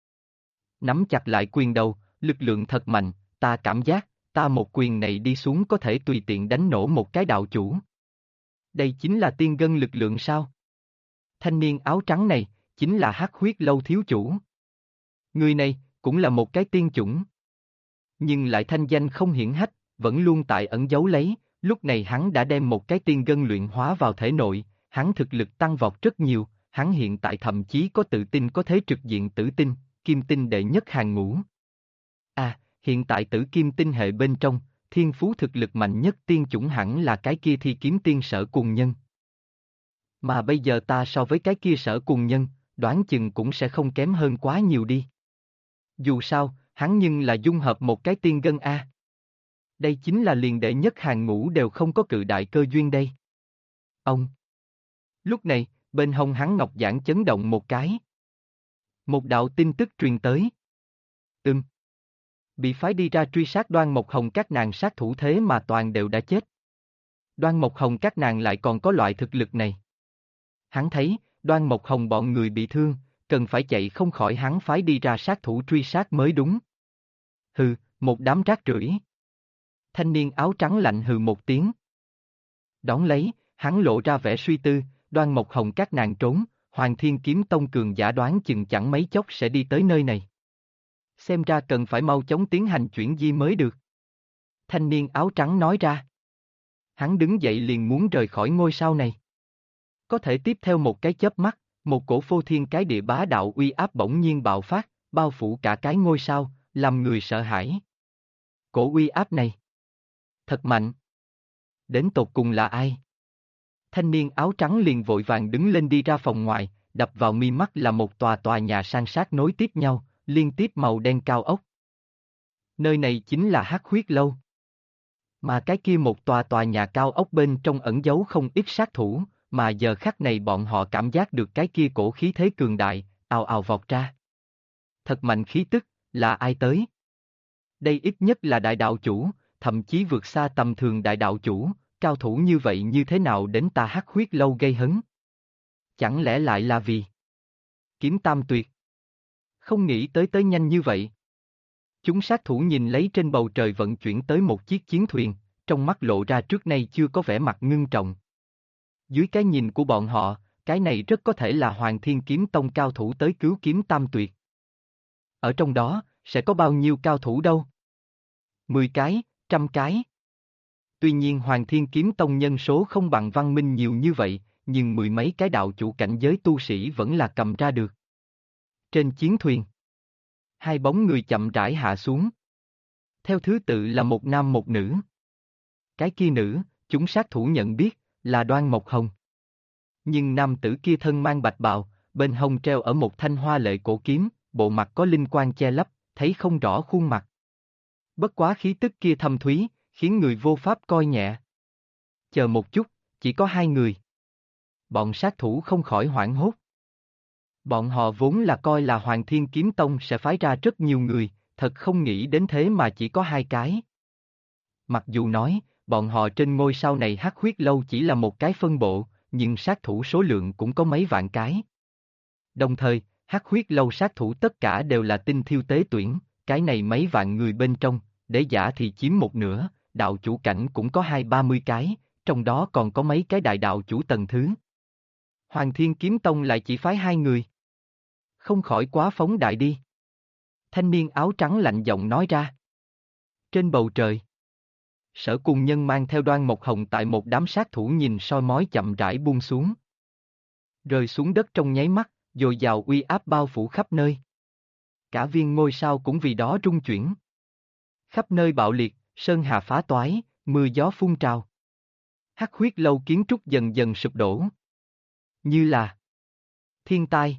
Nắm chặt lại quyền đầu, lực lượng thật mạnh, ta cảm giác, ta một quyền này đi xuống có thể tùy tiện đánh nổ một cái đạo chủ. Đây chính là tiên gân lực lượng sao? Thanh niên áo trắng này, chính là Hắc Huyết Lâu thiếu chủ. Người này, cũng là một cái tiên chủng. Nhưng lại thanh danh không hiển hách, vẫn luôn tại ẩn giấu lấy, lúc này hắn đã đem một cái tiên gân luyện hóa vào thể nội, hắn thực lực tăng vọt rất nhiều, hắn hiện tại thậm chí có tự tin có thế trực diện tử tinh, kim tinh đệ nhất hàng ngũ. Hiện tại Tử Kim Tinh hệ bên trong, thiên phú thực lực mạnh nhất tiên chủng hẳn là cái kia Thi Kiếm Tiên Sở Cùng Nhân. Mà bây giờ ta so với cái kia Sở Cùng Nhân, đoán chừng cũng sẽ không kém hơn quá nhiều đi. Dù sao, hắn nhưng là dung hợp một cái tiên gân A. Đây chính là liền đệ nhất hàng ngũ đều không có cự đại cơ duyên đây. Ông. Lúc này, bên hông hắn ngọc giản chấn động một cái. Một đạo tin tức truyền tới. Bị phái đi ra truy sát Đoan Mộc Hồng các nàng sát thủ thế mà toàn đều đã chết. Đoan Mộc Hồng các nàng lại còn có loại thực lực này. Hắn thấy, Đoan Mộc Hồng bọn người bị thương, cần phải chạy không khỏi hắn phái đi ra sát thủ truy sát mới đúng. Hừ, một đám rác rưởi. Thanh niên áo trắng lạnh hừ một tiếng. Đón lấy, hắn lộ ra vẻ suy tư, Đoan Mộc Hồng các nàng trốn, Hoàng Thiên Kiếm Tông cường giả đoán chừng chẳng mấy chốc sẽ đi tới nơi này. Xem ra cần phải mau chóng tiến hành chuyển di mới được. Thanh niên áo trắng nói ra. Hắn đứng dậy liền muốn rời khỏi ngôi sao này. Có thể tiếp theo một cái chớp mắt, một cổ phô thiên cái địa bá đạo uy áp bỗng nhiên bạo phát, bao phủ cả cái ngôi sao, làm người sợ hãi. Cổ uy áp này thật mạnh. Đến tột cùng là ai? Thanh niên áo trắng liền vội vàng đứng lên đi ra phòng ngoài, đập vào mi mắt là một tòa nhà san sát nối tiếp nhau, liên tiếp màu đen cao ốc. Nơi này chính là Hắc Huyết Lâu. Mà cái kia một tòa nhà cao ốc bên trong ẩn giấu không ít sát thủ, mà giờ khắc này bọn họ cảm giác được cái kia cổ khí thế cường đại, ào ào vọt ra. Thật mạnh khí tức, là ai tới? Đây ít nhất là đại đạo chủ, thậm chí vượt xa tầm thường đại đạo chủ, cao thủ như vậy như thế nào đến ta Hắc Huyết Lâu gây hấn? Chẳng lẽ lại là vì Kiếm Tam Tuyệt? Không nghĩ tới nhanh như vậy. Chúng sát thủ nhìn lấy trên bầu trời vận chuyển tới một chiếc chiến thuyền, trong mắt lộ ra trước nay chưa có vẻ mặt ngưng trọng. Dưới cái nhìn của bọn họ, cái này rất có thể là Hoàng Thiên Kiếm Tông cao thủ tới cứu Kiếm Tam Tuyệt. Ở trong đó, sẽ có bao nhiêu cao thủ đâu? 10 cái, 100 cái. Tuy nhiên Hoàng Thiên Kiếm Tông nhân số không bằng Văn Minh nhiều như vậy, nhưng mười mấy cái đạo chủ cảnh giới tu sĩ vẫn là cầm ra được. Trên chiến thuyền, hai bóng người chậm rãi hạ xuống. Theo thứ tự là một nam một nữ. Cái kia nữ, chúng sát thủ nhận biết, là Đoan Mộc Hồng. Nhưng nam tử kia thân mang bạch bào, bên hông treo ở một thanh hoa lệ cổ kiếm, bộ mặt có linh quang che lấp, thấy không rõ khuôn mặt. Bất quá khí tức kia thâm thúy, khiến người vô pháp coi nhẹ. Chờ một chút, chỉ có hai người. Bọn sát thủ không khỏi hoảng hốt. Bọn họ vốn là coi là Hoàng Thiên Kiếm Tông sẽ phái ra rất nhiều người, thật không nghĩ đến thế mà chỉ có hai cái. Mặc dù nói, bọn họ trên ngôi sao này Hắc Huyết Lâu chỉ là một cái phân bộ, nhưng sát thủ số lượng cũng có mấy vạn cái. Đồng thời, Hắc Huyết Lâu sát thủ tất cả đều là tinh thiêu tế tuyển, cái này mấy vạn người bên trong, đế giả thì chiếm một nửa, đạo chủ cảnh cũng có 20-30 cái, trong đó còn có mấy cái đại đạo chủ tầng thứ. Hoàng Thiên Kiếm Tông lại chỉ phái hai người. Không khỏi quá phóng đại đi. Thanh niên áo trắng lạnh giọng nói ra. Trên bầu trời, Sở Cùng Nhân mang theo Đoan Mộc Hồng tại một đám sát thủ nhìn soi mói chậm rãi buông xuống. Rơi xuống đất trong nháy mắt, dồi dào uy áp bao phủ khắp nơi. Cả viên ngôi sao cũng vì đó rung chuyển. Khắp nơi bạo liệt, sơn hà phá toái, mưa gió phun trào. Hắc Huyết Lâu kiến trúc dần dần sụp đổ. Như là thiên tai.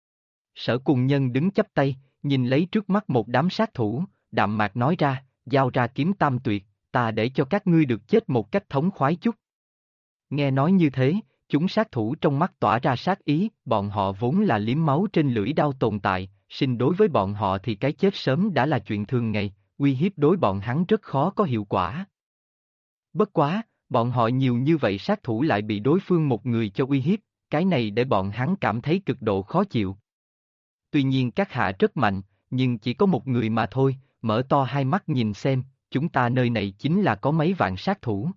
Sở Cùng Nhân đứng chắp tay, nhìn lấy trước mắt một đám sát thủ, đạm mạc nói ra, giao ra Kiếm Tam Tuyệt, ta để cho các ngươi được chết một cách thống khoái chút. Nghe nói như thế, chúng sát thủ trong mắt tỏa ra sát ý, bọn họ vốn là liếm máu trên lưỡi đao tồn tại, sinh đối với bọn họ thì cái chết sớm đã là chuyện thường ngày, uy hiếp đối bọn hắn rất khó có hiệu quả. Bất quá, bọn họ nhiều như vậy sát thủ lại bị đối phương một người cho uy hiếp, cái này để bọn hắn cảm thấy cực độ khó chịu. Tuy nhiên các hạ rất mạnh, nhưng chỉ có một người mà thôi, mở to hai mắt nhìn xem, chúng ta nơi này chính là có mấy vạn sát thủ.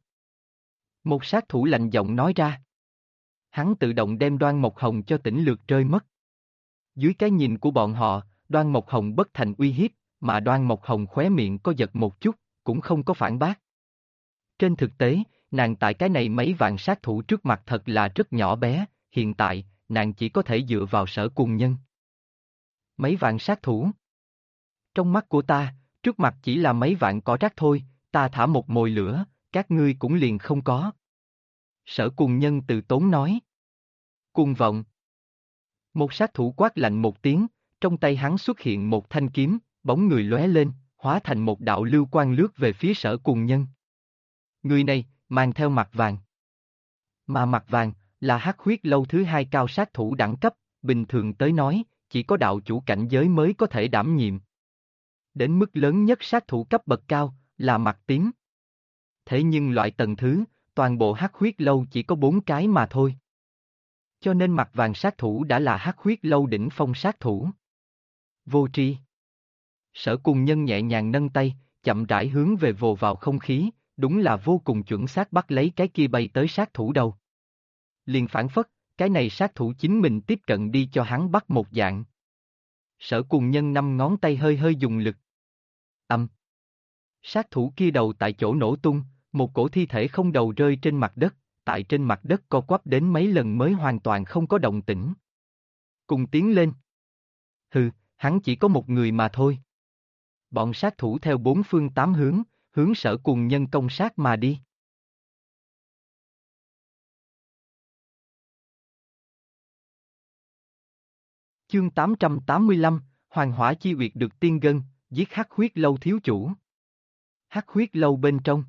Một sát thủ lạnh giọng nói ra. Hắn tự động đem Đoan Mộc Hồng cho tỉnh lược rơi mất. Dưới cái nhìn của bọn họ, Đoan Mộc Hồng bất thành uy hiếp, mà Đoan Mộc Hồng khóe miệng có giật một chút, cũng không có phản bác. Trên thực tế, nàng tại cái này mấy vạn sát thủ trước mặt thật là rất nhỏ bé, hiện tại, nàng chỉ có thể dựa vào Sở Cùng Nhân. Mấy vạn sát thủ. Trong mắt của ta, trước mặt chỉ là mấy vạn cỏ rác thôi, ta thả một mồi lửa, các ngươi cũng liền không có. Sở Cùng Nhân từ tốn nói. Cuồng vọng. Một sát thủ quát lạnh một tiếng, trong tay hắn xuất hiện một thanh kiếm, bóng người lóe lên, hóa thành một đạo lưu quang lướt về phía Sở Cùng Nhân. Người này, mang theo mặt vàng. Mà mặt vàng, là Hắc Huyết Lâu thứ hai cao sát thủ đẳng cấp, bình thường tới nói, chỉ có đạo chủ cảnh giới mới có thể đảm nhiệm. Đến mức lớn nhất sát thủ cấp bậc cao, là mặt tím. Thế nhưng loại tầng thứ, toàn bộ Hắc Huyết Lâu chỉ có 4 cái mà thôi. Cho nên mặt vàng sát thủ đã là Hắc Huyết Lâu đỉnh phong sát thủ. Vô tri. Sở Cùng Nhân nhẹ nhàng nâng tay, chậm rãi hướng về vồ vào không khí, đúng là vô cùng chuẩn xác bắt lấy cái kia bay tới sát thủ đầu. Liền phản phất, cái này sát thủ chính mình tiếp cận đi cho hắn bắt một dạng. Sở Cùng Nhân 5 ngón tay hơi hơi dùng lực. Âm. Sát thủ kia đầu tại chỗ nổ tung, một cổ thi thể không đầu rơi trên mặt đất, tại trên mặt đất co quắp đến mấy lần mới hoàn toàn không có động tĩnh. Cùng tiến lên. Hừ, hắn chỉ có một người mà thôi. Bọn sát thủ theo bốn phương tám hướng, hướng Sở Cùng Nhân công sát mà đi. Chương 885, Hoàng Hỏa Chi Uyệt được tiên gân, giết Hắc Huyết Lâu thiếu chủ. Hắc Huyết Lâu bên trong.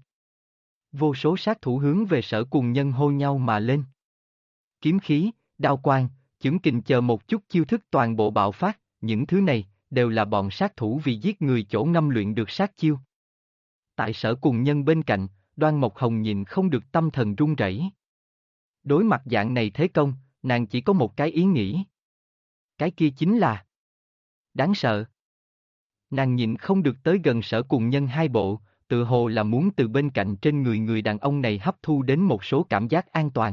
Vô số sát thủ hướng về Sở Cùng Nhân hô nhau mà lên. Kiếm khí, đao quang, chưởng kình chờ một chút chiêu thức toàn bộ bạo phát, những thứ này, đều là bọn sát thủ vì giết người chỗ ngâm luyện được sát chiêu. Tại Sở Cùng Nhân bên cạnh, Đoan Mộc Hồng nhìn không được tâm thần run rẩy. Đối mặt dạng này thế công, nàng chỉ có một cái ý nghĩ. Cái kia chính là đáng sợ. Nàng nhịn không được tới gần Sở Cùng Nhân hai bộ, tự hồ là muốn từ bên cạnh trên người người đàn ông này hấp thu đến một số cảm giác an toàn.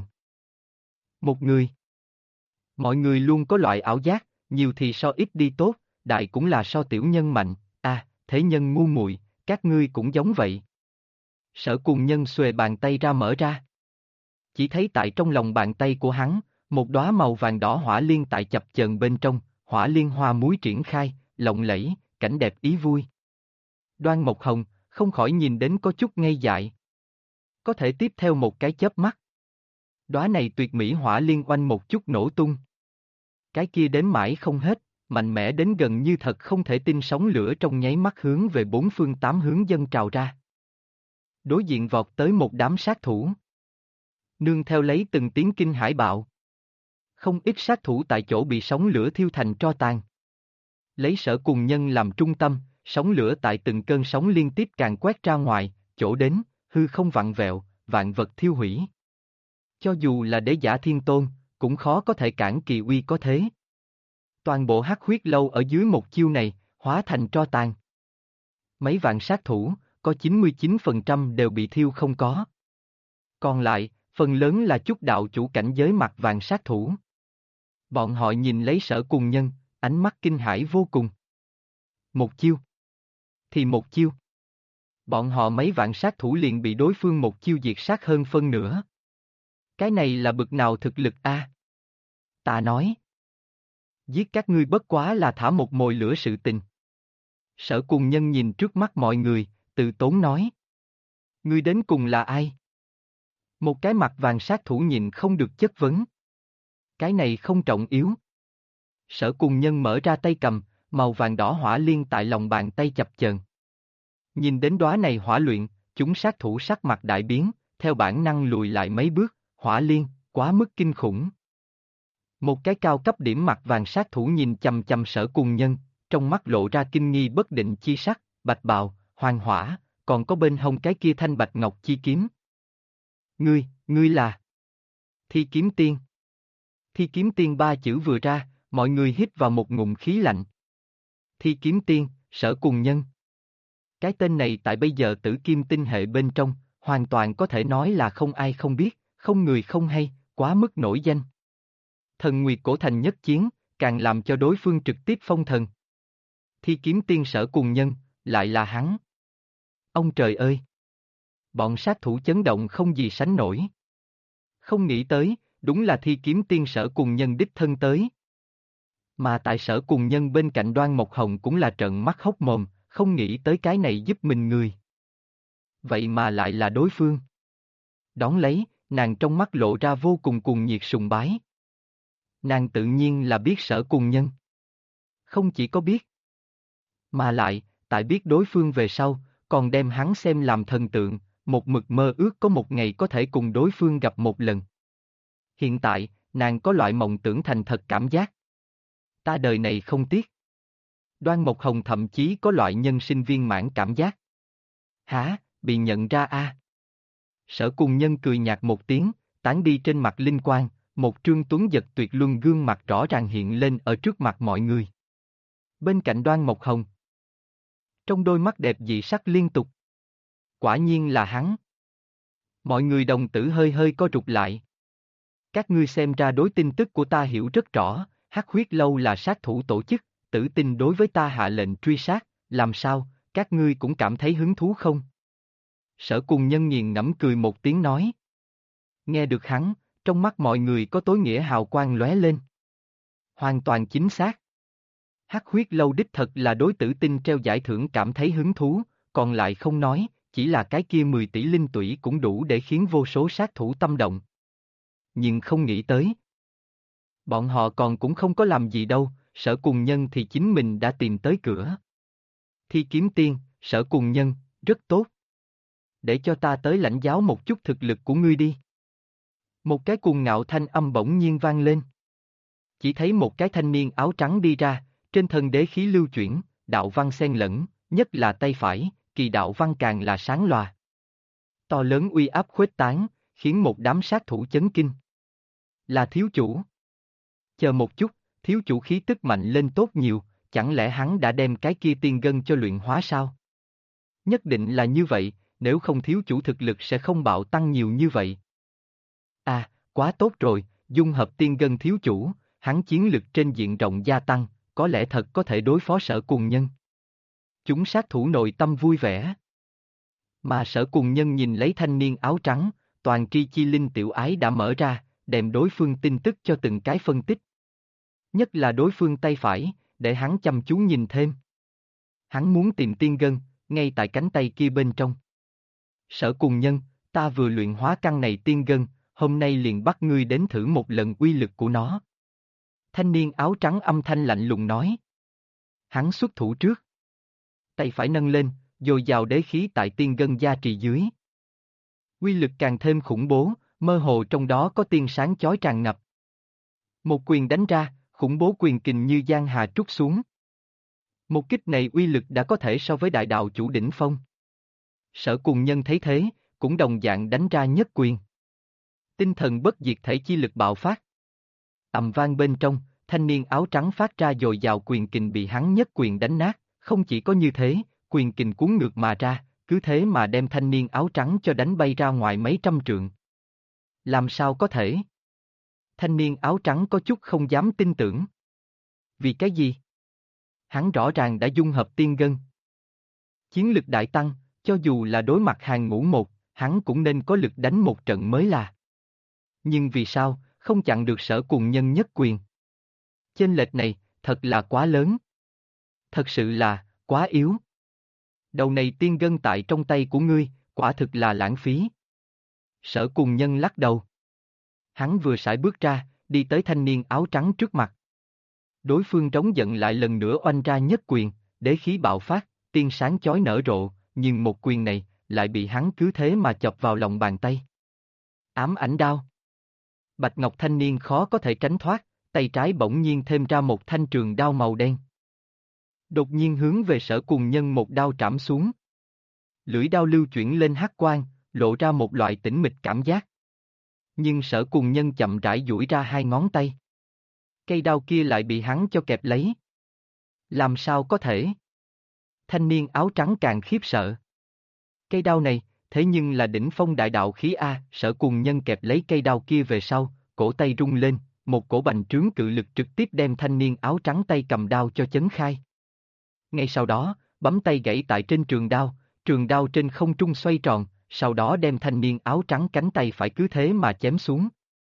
Một người. Mọi người luôn có loại ảo giác, nhiều thì so ít đi tốt, đại cũng là so tiểu nhân mạnh, thế nhân ngu muội, các ngươi cũng giống vậy. Sở Cùng Nhân xuề bàn tay ra mở ra. Chỉ thấy tại trong lòng bàn tay của hắn, một đóa màu vàng đỏ hỏa liên tại chập chờn bên trong, hỏa liên hoa muối triển khai, lộng lẫy, cảnh đẹp ý vui. Đoan Mộc Hồng, không khỏi nhìn đến có chút ngây dại. Có thể tiếp theo một cái chớp mắt. Đóa này tuyệt mỹ hỏa liên oanh một chút nổ tung. Cái kia đếm mãi không hết, mạnh mẽ đến gần như thật không thể tin sóng lửa trong nháy mắt hướng về bốn phương tám hướng dâng trào ra. Đối diện vọt tới một đám sát thủ. Nương theo lấy từng tiếng kinh hải bạo. Không ít sát thủ tại chỗ bị sóng lửa thiêu thành tro tàn. Lấy Sở Cùng Nhân làm trung tâm, sóng lửa tại từng cơn sóng liên tiếp càng quét ra ngoài, chỗ đến, hư không vặn vẹo, vạn vật thiêu hủy. Cho dù là đế giả thiên tôn, cũng khó có thể cản kỳ uy có thế. Toàn bộ Hắc Huyết Lâu ở dưới một chiêu này, hóa thành tro tàn. Mấy vạn sát thủ, có 99% đều bị thiêu không có. Còn lại, phần lớn là chút đạo chủ cảnh giới mặt vàng sát thủ. Bọn họ nhìn lấy Sở Cùng Nhân, ánh mắt kinh hãi vô cùng. Một chiêu. Thì một chiêu. Bọn họ mấy vạn sát thủ liền bị đối phương một chiêu diệt sát hơn phân nửa. Cái này là bực nào thực lực a? Ta nói. Giết các ngươi bất quá là thả một mồi lửa sự tình. Sở Cùng Nhân nhìn trước mắt mọi người, tự tốn nói. Ngươi đến cùng là ai? Một cái mặt vàng sát thủ nhìn không được chất vấn. Cái này không trọng yếu. Sở Cùng Nhân mở ra tay cầm, màu vàng đỏ hỏa liên tại lòng bàn tay chập chờn. Nhìn đến đóa này hỏa luyện, chúng sát thủ sắc mặt đại biến, theo bản năng lùi lại mấy bước, hỏa liên, quá mức kinh khủng. Một cái cao cấp điểm mặt vàng sát thủ nhìn chằm chằm Sở Cùng Nhân, trong mắt lộ ra kinh nghi bất định chi sắc, bạch bào, hoàng hỏa, còn có bên hông cái kia thanh bạch ngọc chi kiếm. Ngươi là Thi Kiếm Tiên. Thi Kiếm Tiên ba chữ vừa ra, mọi người hít vào một ngụm khí lạnh. Thi Kiếm Tiên, Sở Cùng Nhân. Cái tên này tại bây giờ Tử Kim tinh hệ bên trong, hoàn toàn có thể nói là không ai không biết, không người không hay, quá mức nổi danh. Thần Nguyệt Cổ Thành nhất chiến, càng làm cho đối phương trực tiếp phong thần. Thi Kiếm Tiên Sở Cùng Nhân, lại là hắn. Ông trời ơi! Bọn sát thủ chấn động không gì sánh nổi. Không nghĩ tới, đúng là Thi Kiếm Tiên Sở Cùng Nhân đích thân tới. Mà tại Sở Cùng Nhân bên cạnh Đoan Mộc Hồng cũng là trợn mắt hốc mồm, không nghĩ tới cái này giúp mình người. Vậy mà lại là đối phương. Đón lấy, nàng trong mắt lộ ra vô cùng cuồng nhiệt sùng bái. Nàng tự nhiên là biết Sở Cùng Nhân. Không chỉ có biết, mà lại, tại biết đối phương về sau, còn đem hắn xem làm thần tượng, một mực mơ ước có một ngày có thể cùng đối phương gặp một lần. Hiện tại, nàng có loại mộng tưởng thành thật cảm giác. Ta đời này không tiếc. Đoan Mộc Hồng thậm chí có loại nhân sinh viên mãn cảm giác. Hả, bị nhận ra a? Sở Cùng Nhân cười nhạt một tiếng, tán đi trên mặt linh quang, một trương tuấn giật tuyệt luân gương mặt rõ ràng hiện lên ở trước mặt mọi người. Bên cạnh Đoan Mộc Hồng, trong đôi mắt đẹp dị sắc liên tục. Quả nhiên là hắn. Mọi người đồng tử hơi hơi co rụt lại. Các ngươi xem ra đối tin tức của ta hiểu rất rõ, Hắc Huyết Lâu là sát thủ tổ chức, Tử Tinh đối với ta hạ lệnh truy sát, làm sao, các ngươi cũng cảm thấy hứng thú không? Sở Cùng Nhân nghiền ngẫm cười một tiếng nói. Nghe được hắn, trong mắt mọi người có tối nghĩa hào quang lóe lên. Hoàn toàn chính xác. Hắc Huyết Lâu đích thật là đối Tử Tinh treo giải thưởng cảm thấy hứng thú, còn lại không nói, chỉ là cái kia 10 tỷ linh tủy cũng đủ để khiến vô số sát thủ tâm động. Nhưng không nghĩ tới. Bọn họ còn cũng không có làm gì đâu, Sở Cùng Nhân thì chính mình đã tìm tới cửa. Thi Kiếm Tiên, Sở Cùng Nhân, rất tốt. Để cho ta tới lãnh giáo một chút thực lực của ngươi đi. Một cái cuồng ngạo thanh âm bỗng nhiên vang lên. Chỉ thấy một cái thanh niên áo trắng đi ra, trên thân đế khí lưu chuyển, đạo văn xen lẫn, nhất là tay phải, kỳ đạo văn càng là sáng lòa. To lớn uy áp khuếch tán, khiến một đám sát thủ chấn kinh. Là thiếu chủ. Chờ một chút, thiếu chủ khí tức mạnh lên tốt nhiều, chẳng lẽ hắn đã đem cái kia tiên ngân cho luyện hóa sao? Nhất định là như vậy, nếu không thiếu chủ thực lực sẽ không bạo tăng nhiều như vậy. À, quá tốt rồi, dung hợp tiên ngân thiếu chủ, hắn chiến lực trên diện rộng gia tăng, có lẽ thật có thể đối phó Sở Cùng Nhân. Chúng sát thủ nội tâm vui vẻ. Mà Sở Cùng Nhân nhìn lấy thanh niên áo trắng, toàn tri chi linh tiểu ái đã mở ra, đem đối phương tin tức cho từng cái phân tích. Nhất là đối phương tay phải, để hắn chăm chú nhìn thêm. Hắn muốn tìm tiên ngân, ngay tại cánh tay kia bên trong. Sở Cùng Nhân, ta vừa luyện hóa căn này tiên ngân, hôm nay liền bắt ngươi đến thử một lần uy lực của nó. Thanh niên áo trắng âm thanh lạnh lùng nói. Hắn xuất thủ trước. Tay phải nâng lên, dồi dào đế khí tại tiên ngân gia trì dưới. Uy lực càng thêm khủng bố, mơ hồ trong đó có tiên sáng chói tràn ngập. Một quyền đánh ra, khủng bố quyền kình như giang hà trút xuống. Một kích này uy lực đã có thể so với đại đạo chủ đỉnh phong. Sở Cùng Nhân thấy thế, cũng đồng dạng đánh ra nhất quyền. Tinh thần bất diệt thể chi lực bạo phát. Ầm vang bên trong, thanh niên áo trắng phát ra dồi dào quyền kình bị hắn nhất quyền đánh nát, không chỉ có như thế, quyền kình cuốn ngược mà ra, cứ thế mà đem thanh niên áo trắng cho đánh bay ra ngoài mấy trăm trượng. Làm sao có thể? Thanh niên áo trắng có chút không dám tin tưởng. Vì cái gì? Hắn rõ ràng đã dung hợp tiên ngân. Chiến lực đại tăng, cho dù là đối mặt hàng ngũ một, hắn cũng nên có lực đánh một trận mới là. Nhưng vì sao, không chặn được Sở Cùng Nhân nhất quyền? Chênh lệch này, thật là quá lớn. Thật sự là, quá yếu. Đầu này tiên ngân tại trong tay của ngươi, quả thực là lãng phí. Sở Cùng Nhân lắc đầu. Hắn vừa sải bước ra, đi tới thanh niên áo trắng trước mặt. Đối phương trống giận lại lần nữa oanh ra nhất quyền, đế khí bạo phát, tiên sáng chói nở rộ, nhưng một quyền này, lại bị hắn cứ thế mà chọc vào lòng bàn tay. Ám ảnh đao. Bạch Ngọc thanh niên khó có thể tránh thoát, tay trái bỗng nhiên thêm ra một thanh trường đao màu đen. Đột nhiên hướng về Sở Cùng Nhân một đao trảm xuống. Lưỡi đao lưu chuyển lên hắc quang, lộ ra một loại tĩnh mịch cảm giác. Nhưng Sở Cùng Nhân chậm rãi duỗi ra hai ngón tay. Cây đao kia lại bị hắn cho kẹp lấy. Làm sao có thể? Thanh niên áo trắng càng khiếp sợ. Cây đao này, thế nhưng là đỉnh phong đại đạo khí A, Sở Cùng Nhân kẹp lấy cây đao kia về sau, cổ tay rung lên, một cổ bành trướng cự lực trực tiếp đem thanh niên áo trắng tay cầm đao cho chấn khai. Ngay sau đó, bấm tay gãy tại trên trường đao trên không trung xoay tròn, sau đó đem thanh niên áo trắng cánh tay phải cứ thế mà chém xuống.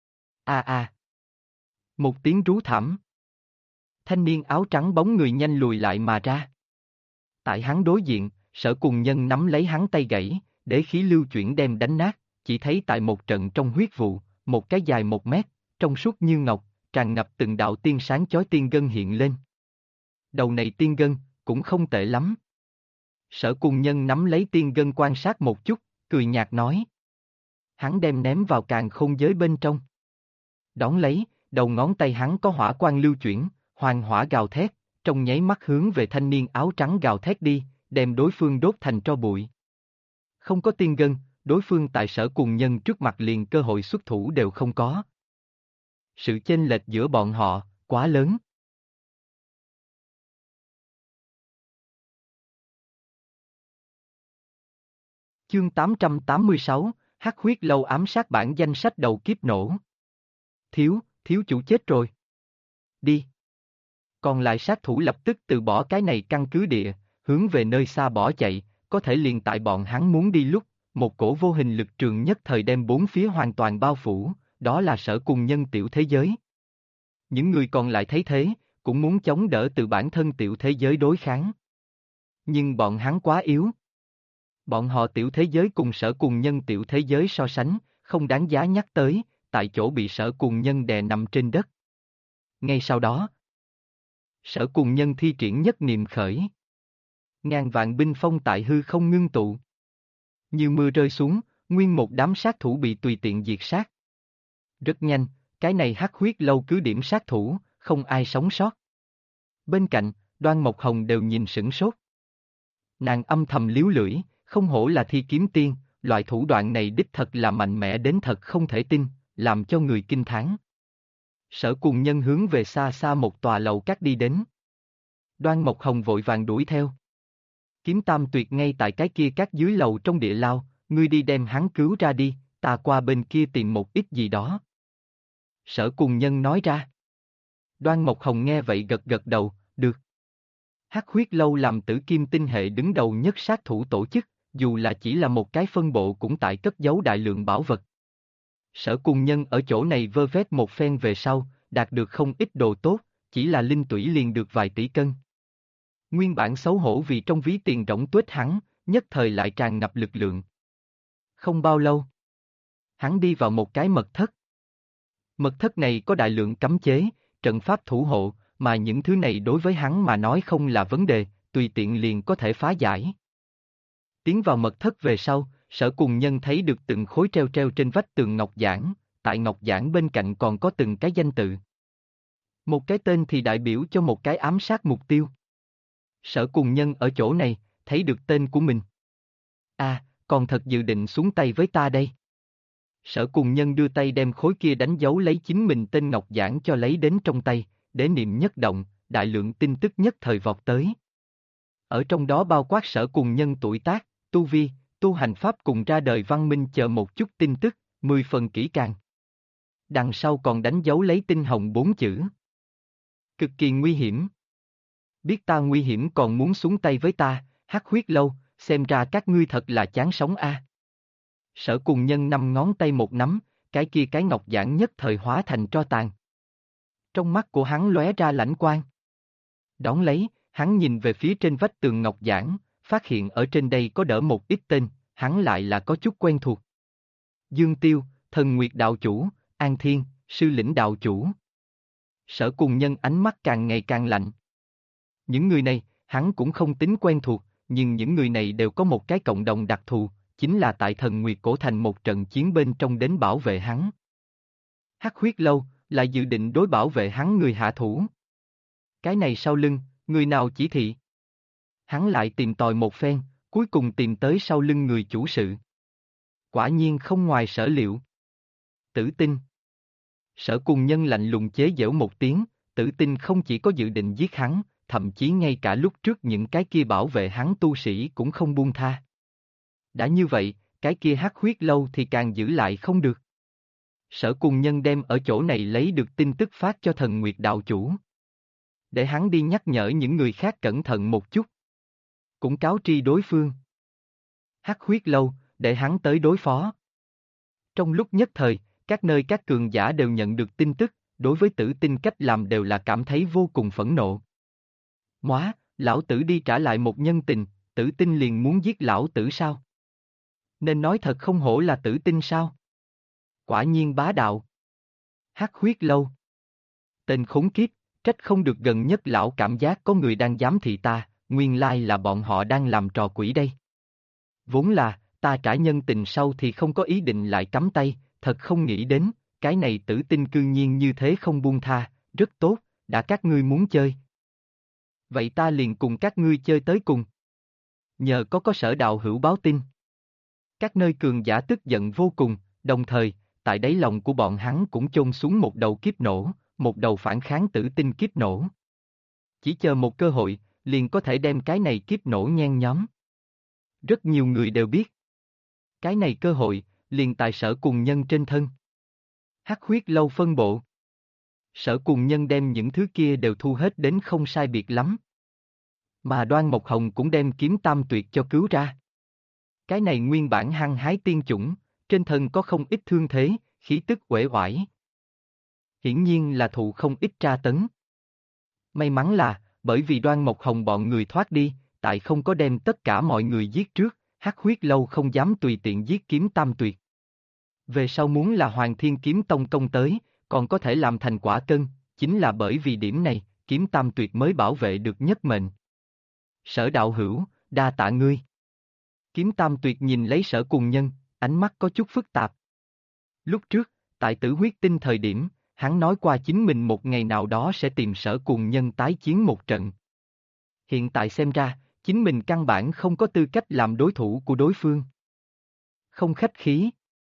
A. Một tiếng rú thảm. Thanh niên áo trắng bóng người nhanh lùi lại mà ra. Tại hắn đối diện, Sở Cùng Nhân nắm lấy hắn tay gãy, để khí lưu chuyển đem đánh nát, chỉ thấy tại một trận trong huyết vụ, một cái dài 1 mét, trong suốt như ngọc, tràn ngập từng đạo tiên sáng chói tiên ngân hiện lên. Đầu này tiên ngân, cũng không tệ lắm. Sở Cùng Nhân nắm lấy tiên ngân quan sát một chút, cười nhạt nói. Hắn đem ném vào càn khôn giới bên trong. Đón lấy, đầu ngón tay hắn có hỏa quang lưu chuyển, hoàng hỏa gào thét, trong nháy mắt hướng về thanh niên áo trắng gào thét đi, đem đối phương đốt thành tro bụi. Không có tiên ngân, đối phương tại Sở Cùng Nhân trước mặt liền cơ hội xuất thủ đều không có. Sự chênh lệch giữa bọn họ, quá lớn. Chương 886, Hắc huyết lâu ám sát bản danh sách đầu kiếp nổ. Thiếu chủ chết rồi. Đi. Còn lại sát thủ lập tức từ bỏ cái này căn cứ địa, hướng về nơi xa bỏ chạy, có thể liền tại bọn hắn muốn đi lúc, một cổ vô hình lực trường nhất thời đem bốn phía hoàn toàn bao phủ, đó là Sở Cùng Nhân tiểu thế giới. Những người còn lại thấy thế, cũng muốn chống đỡ từ bản thân tiểu thế giới đối kháng. Nhưng bọn hắn quá yếu. Bọn họ tiểu thế giới cùng Sở Cùng Nhân tiểu thế giới so sánh, không đáng giá nhắc tới, tại chỗ bị Sở Cùng Nhân đè nằm trên đất. Ngay sau đó, Sở Cùng Nhân thi triển nhất niệm khởi. Ngàn vạn binh phong tại hư không ngưng tụ. Như mưa rơi xuống, nguyên một đám sát thủ bị tùy tiện diệt sát. Rất nhanh, cái này Hắc huyết lâu cứ điểm sát thủ, không ai sống sót. Bên cạnh, Đoan Mộc Hồng đều nhìn sửng sốt. Nàng âm thầm líu lưỡi, không hổ là thi kiếm tiên, loại thủ đoạn này đích thật là mạnh mẽ đến thật không thể tin, làm cho người kinh thán. Sở Cùng Nhân hướng về xa xa một tòa lầu các đi đến. Đoan Mộc Hồng vội vàng đuổi theo. Kiếm Tam Tuyệt ngay tại cái kia các dưới lầu trong địa lao, ngươi đi đem hắn cứu ra đi, ta qua bên kia tìm một ít gì đó. Sở Cùng Nhân nói ra. Đoan Mộc Hồng nghe vậy gật gật đầu, được. Hắc huyết lâu làm Tử Kim tinh hệ đứng đầu nhất sát thủ tổ chức, dù là chỉ là một cái phân bộ cũng tại cất giấu đại lượng bảo vật. Sở Cùng Nhân ở chỗ này vơ vét một phen về sau, đạt được không ít đồ tốt, chỉ là linh tủy liền được vài tỷ cân. Nguyên bản xấu hổ vì trong ví tiền rỗng tuếch hắn, nhất thời lại tràn ngập lực lượng. Không bao lâu, hắn đi vào một cái mật thất. Mật thất này có đại lượng cấm chế, trận pháp thủ hộ, mà những thứ này đối với hắn mà nói không là vấn đề, tùy tiện liền có thể phá giải. Tiến vào mật thất về sau, Sở Cùng Nhân thấy được từng khối treo treo trên vách tường ngọc giản, tại ngọc giản bên cạnh còn có từng cái danh tự. Một cái tên thì đại biểu cho một cái ám sát mục tiêu. Sở Cùng Nhân ở chỗ này, thấy được tên của mình. À, còn thật dự định xuống tay với ta đây. Sở Cùng Nhân đưa tay đem khối kia đánh dấu lấy chính mình tên ngọc giản cho lấy đến trong tay, để niệm nhất động, đại lượng tin tức nhất thời vọt tới. Ở trong đó bao quát Sở Cùng Nhân tuổi tác, tu vi, tu hành pháp cùng ra đời văn minh chờ một chút tin tức, 10 phần kỹ càng. Đằng sau còn đánh dấu lấy tinh hồng 4 chữ. Cực kỳ nguy hiểm. Biết ta nguy hiểm còn muốn xuống tay với ta, Hắc huyết lâu, xem ra các ngươi thật là chán sống a. Sở Cùng Nhân 5 ngón tay một nắm, cái kia cái ngọc giản nhất thời hóa thành tro tàn. Trong mắt của hắn lóe ra lãnh quang. Đón lấy, hắn nhìn về phía trên vách tường ngọc giản, phát hiện ở trên đây có đỡ một ít tên, hắn lại là có chút quen thuộc. Dương Tiêu, Thần Nguyệt đạo chủ, An Thiên, Sư Lĩnh đạo chủ. Sở Cùng Nhân ánh mắt càng ngày càng lạnh. Những người này, hắn cũng không tính quen thuộc, nhưng những người này đều có một cái cộng đồng đặc thù, chính là tại Thần Nguyệt Cổ Thành một trận chiến bên trong đến bảo vệ hắn. Hắc huyết lâu, là dự định đối bảo vệ hắn người hạ thủ. Cái này sau lưng, người nào chỉ thị? Hắn lại tìm tòi một phen, cuối cùng tìm tới sau lưng người chủ sự. Quả nhiên không ngoài sở liệu. Tử Tinh. Sở Cùng Nhân lạnh lùng chế giễu một tiếng, Tử Tinh không chỉ có dự định giết hắn, thậm chí ngay cả lúc trước những cái kia bảo vệ hắn tu sĩ cũng không buông tha. Đã như vậy, cái kia Hắc huyết lâu thì càng giữ lại không được. Sở Cùng Nhân đem ở chỗ này lấy được tin tức phát cho Thần Nguyệt đạo chủ. Để hắn đi nhắc nhở những người khác cẩn thận một chút. Cũng cáo tri đối phương. Hắc huyết lâu, để hắn tới đối phó. Trong lúc nhất thời, các nơi các cường giả đều nhận được tin tức, đối với Tử Tinh cách làm đều là cảm thấy vô cùng phẫn nộ. Móa, lão tử đi trả lại một nhân tình, Tử Tinh liền muốn giết lão tử sao? Nên nói thật không hổ là Tử Tinh sao? Quả nhiên bá đạo. Hắc huyết lâu. Tên khốn kiếp, trách không được gần nhất lão cảm giác có người đang giám thị ta, nguyên lai là bọn họ đang làm trò quỷ đây. Vốn là, ta trả nhân tình sau thì không có ý định lại cắm tay, thật không nghĩ đến, cái này tử tinh cư nhiên như thế không buông tha, rất tốt, đã các ngươi muốn chơi. Vậy ta liền cùng các ngươi chơi tới cùng. Nhờ có Sở đạo hữu báo tin. Các nơi cường giả tức giận vô cùng, đồng thời, tại đáy lòng của bọn hắn cũng chôn xuống một đầu kiếp nổ, một đầu phản kháng tử tinh kiếp nổ. Chỉ chờ một cơ hội, liền có thể đem cái này kiếp nổ nhen nhóm. Rất nhiều người đều biết. Cái này cơ hội, liền tại Sở Cùng Nhân trên thân. Hắc huyết lâu phân bộ. Sở Cùng Nhân đem những thứ kia đều thu hết đến không sai biệt lắm. Mà Đoan Mộc Hồng cũng đem kiếm tam tuyệt cho cứu ra. Cái này nguyên bản hăng hái tiên chủng, trên thân có không ít thương thế, khí tức uể oải. Hiển nhiên là thụ không ít tra tấn. May mắn là, bởi vì Đoan Mộc Hồng bọn người thoát đi, tại không có đem tất cả mọi người giết trước, Hắc huyết lâu không dám tùy tiện giết kiếm tam tuyệt. Về sau muốn là Hoàng Thiên Kiếm Tông công tới, còn có thể làm thành quả cân, chính là bởi vì điểm này, kiếm tam tuyệt mới bảo vệ được nhất mệnh. Sở đạo hữu, đa tạ ngươi. Kiếm tam tuyệt nhìn lấy Sở Cùng Nhân, ánh mắt có chút phức tạp. Lúc trước, tại Tử Huyết Tinh thời điểm, hắn nói qua chính mình một ngày nào đó sẽ tìm Sở Cùng Nhân tái chiến một trận. Hiện tại xem ra, chính mình căn bản không có tư cách làm đối thủ của đối phương. Không khách khí.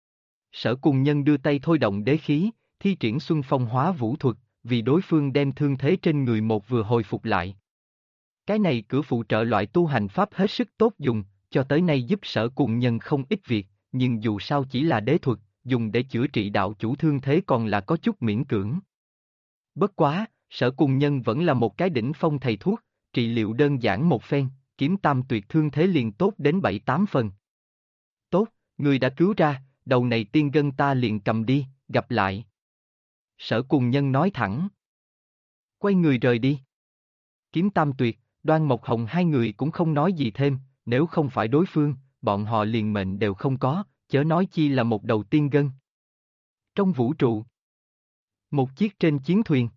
Sở Cùng Nhân đưa tay thôi động đế khí, thi triển Xuân Phong hóa vũ thuật, vì đối phương đem thương thế trên người một vừa hồi phục lại. Cái này cửa phụ trợ loại tu hành pháp hết sức tốt dùng, cho tới nay giúp Sở Cùng Nhân không ít việc, nhưng dù sao chỉ là đế thuật, dùng để chữa trị đạo chủ thương thế còn là có chút miễn cưỡng. Bất quá, Sở Cùng Nhân vẫn là một cái đỉnh phong thầy thuốc, trị liệu đơn giản một phen, kiếm tam tuyệt thương thế liền tốt đến 7-8 phần. Tốt, người đã cứu ra, đầu này tiên gân ta liền cầm đi, gặp lại. Sở Cùng Nhân nói thẳng. Quay người rời đi. Kiếm tam tuyệt, Đoan Mộc Hồng hai người cũng không nói gì thêm, nếu không phải đối phương, bọn họ liền mệnh đều không có, chớ nói chi là một đầu tiên gân. Trong vũ trụ, một chiếc trên chiến thuyền.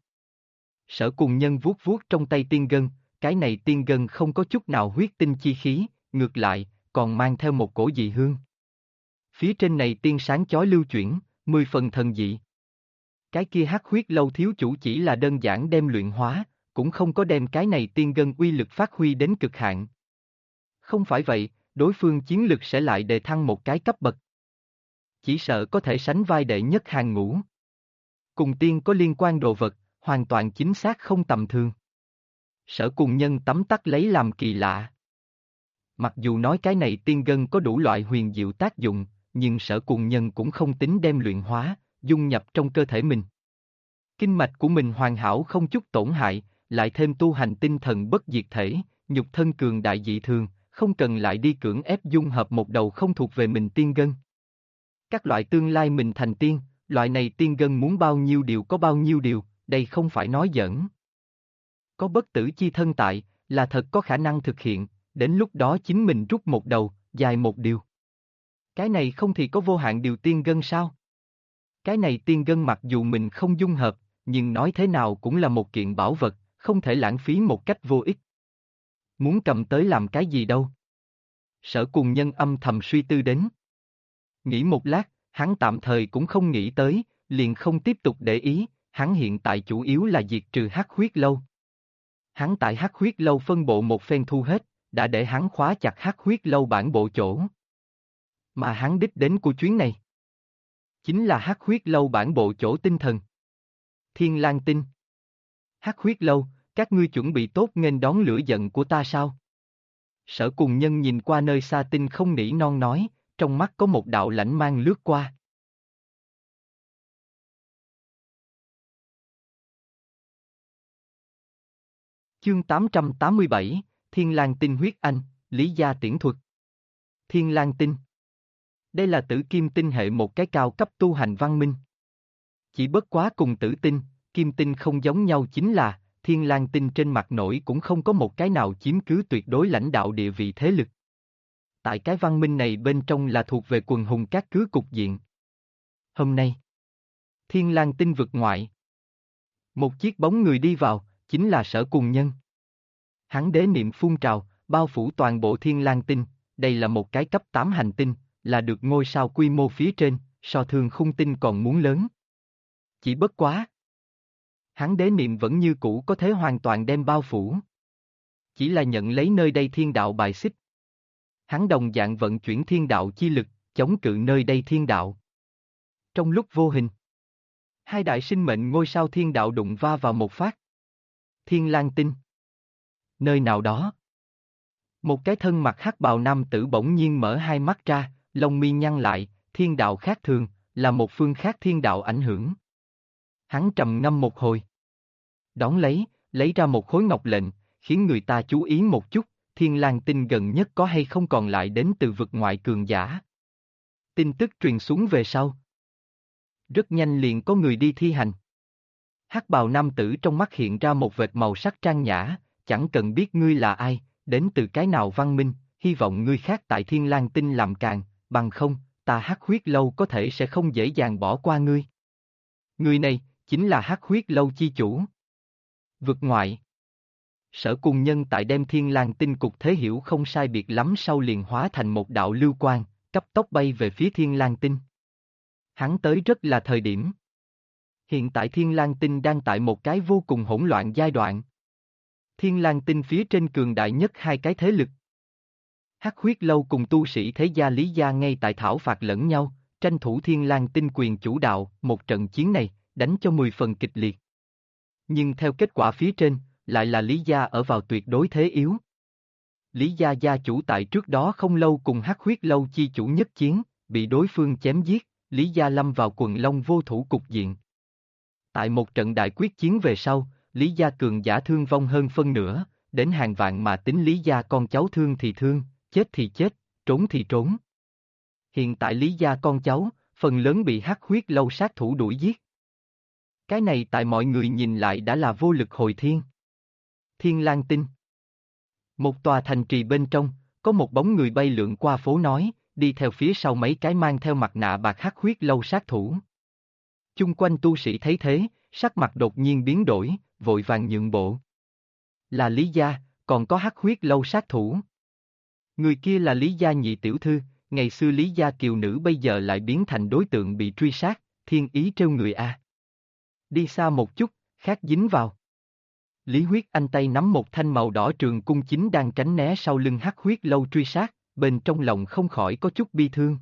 Sở Cùng Nhân vuốt vuốt trong tay tiên gân, cái này tiên gân không có chút nào huyết tinh chi khí, ngược lại, còn mang theo một cổ dị hương. Phía trên này tiên sáng chói lưu chuyển, 10 phần thần dị. Cái kia Hắc huyết lâu thiếu chủ chỉ là đơn giản đem luyện hóa, cũng không có đem cái này tiên gân uy lực phát huy đến cực hạn. Không phải vậy, đối phương chiến lực sẽ lại đề thăng một cái cấp bậc. Chỉ sợ có thể sánh vai đệ nhất hàng ngũ. Cùng tiên có liên quan đồ vật, hoàn toàn chính xác không tầm thường. Sở Cùng Nhân tấm tắc lấy làm kỳ lạ. Mặc dù nói cái này tiên gân có đủ loại huyền diệu tác dụng, nhưng Sở Cùng Nhân cũng không tính đem luyện hóa, dung nhập trong cơ thể mình. Kinh mạch của mình hoàn hảo không chút tổn hại, lại thêm tu hành tinh thần bất diệt thể, nhục thân cường đại dị thường, không cần lại đi cưỡng ép dung hợp một đầu không thuộc về mình tiên gân. Các loại tương lai mình thành tiên, loại này tiên gân muốn bao nhiêu điều có bao nhiêu điều, đây không phải nói giỡn. Có bất tử chi thân tại, là thật có khả năng thực hiện, đến lúc đó chính mình rút một đầu, dài một điều. Cái này không thì có vô hạn điều tiên gân sao? Cái này tiên gân mặc dù mình không dung hợp, nhưng nói thế nào cũng là một kiện bảo vật, không thể lãng phí một cách vô ích. Muốn cầm tới làm cái gì đâu? Sở Cùng Nhân âm thầm suy tư đến. Nghĩ một lát, hắn tạm thời cũng không nghĩ tới, liền không tiếp tục để ý, hắn hiện tại chủ yếu là diệt trừ Hắc huyết lâu. Hắn tại Hắc huyết lâu phân bộ một phen thu hết, đã để hắn khóa chặt Hắc huyết lâu bản bộ chỗ. Mà hắn đích đến của chuyến này chính là Hắc huyết lâu bản bộ chỗ tinh thần. Thiên Lang Tinh. Hắc huyết lâu, các ngươi chuẩn bị tốt nghênh đón lửa giận của ta sao? Sở Cùng Nhân nhìn qua nơi xa tinh không nỉ non nói, trong mắt có một đạo lãnh mang lướt qua. Chương 887, Thiên Lang Tinh huyết anh, Lý gia tiễn thuật. Thiên Lang Tinh. Đây là tử kim tinh hệ một cái cao cấp tu hành văn minh. Chỉ bất quá cùng tử tinh, kim tinh không giống nhau chính là, Thiên Lang Tinh trên mặt nổi cũng không có một cái nào chiếm cứ tuyệt đối lãnh đạo địa vị thế lực. Tại cái văn minh này bên trong là thuộc về quần hùng các cứ cục diện. Hôm nay, Thiên Lang Tinh vực ngoại. Một chiếc bóng người đi vào, chính là Sở Cùng Nhân. Hắn đế niệm phun trào, bao phủ toàn bộ Thiên Lang Tinh, đây là một cái cấp 8 hành tinh, là được ngôi sao quy mô phía trên, so Thương Khung Tinh còn muốn lớn. Chỉ bất quá. Hắn đế niệm vẫn như cũ có thể hoàn toàn đem bao phủ. Chỉ là nhận lấy nơi đây thiên đạo bài xích. Hắn đồng dạng vận chuyển thiên đạo chi lực, chống cự nơi đây thiên đạo. Trong lúc vô hình, hai đại sinh mệnh ngôi sao thiên đạo đụng va vào một phát. Thiên Lang Tinh. Nơi nào đó. Một cái thân mặc hắc bào nam tử bỗng nhiên mở hai mắt ra, lông mi nhăn lại, thiên đạo khác thường, là một phương khác thiên đạo ảnh hưởng. Hắn trầm ngâm một hồi. Đón lấy ra một khối ngọc lệnh, khiến người ta chú ý một chút, Thiên Lang Tinh gần nhất có hay không còn lại đến từ vực ngoại cường giả. Tin tức truyền xuống về sau. Rất nhanh liền có người đi thi hành. Hắc bào nam tử trong mắt hiện ra một vệt màu sắc trang nhã, chẳng cần biết ngươi là ai, đến từ cái nào văn minh, hy vọng ngươi khác tại Thiên Lang Tinh làm càng, bằng không, ta Hắc Huyết Lâu có thể sẽ không dễ dàng bỏ qua ngươi. Người này, chính là Hắc Huyết Lâu chi chủ. Vực ngoại. Sở Cùng Nhân tại đem Thiên Lang Tinh cục thế hiểu không sai biệt lắm sau liền hóa thành một đạo lưu quang, cấp tốc bay về phía Thiên Lang Tinh. Hắn tới rất là thời điểm. Hiện tại Thiên Lang Tinh đang tại một cái vô cùng hỗn loạn giai đoạn. Thiên Lang Tinh phía trên cường đại nhất hai cái thế lực. Hắc Huyết Lâu cùng tu sĩ thế gia Lý Gia ngay tại thảo phạt lẫn nhau, tranh thủ Thiên Lang Tinh quyền chủ đạo, một trận chiến này, đánh cho 10 phần kịch liệt. Nhưng theo kết quả phía trên, lại là Lý Gia ở vào tuyệt đối thế yếu. Lý Gia gia chủ tại trước đó không lâu cùng Hắc Huyết Lâu chi chủ nhất chiến, bị đối phương chém giết, Lý Gia lâm vào quần long vô thủ cục diện. Tại một trận đại quyết chiến về sau, Lý Gia cường giả thương vong hơn phân nửa, đến hàng vạn mà tính Lý Gia con cháu thương thì thương, chết thì chết, trốn thì trốn. Hiện tại Lý Gia con cháu, phần lớn bị Hắc Huyết Lâu sát thủ đuổi giết. Cái này tại mọi người nhìn lại đã là vô lực hồi thiên. Thiên Lang Tinh. Một tòa thành trì bên trong, có một bóng người bay lượn qua phố nói, đi theo phía sau mấy cái mang theo mặt nạ bạc Hắc Huyết Lâu sát thủ. Chung quanh tu sĩ thấy thế, sắc mặt đột nhiên biến đổi, vội vàng nhượng bộ. Là Lý Gia, còn có Hắc Huyết Lâu sát thủ. Người kia là Lý Gia nhị tiểu thư, ngày xưa Lý Gia kiều nữ bây giờ lại biến thành đối tượng bị truy sát, thiên ý trêu người a. Đi xa một chút, khác dính vào. Lý Huyết Anh tay nắm một thanh màu đỏ trường cung chính đang tránh né sau lưng Hắc Huyết Lâu truy sát, bên trong lòng không khỏi có chút bi thương.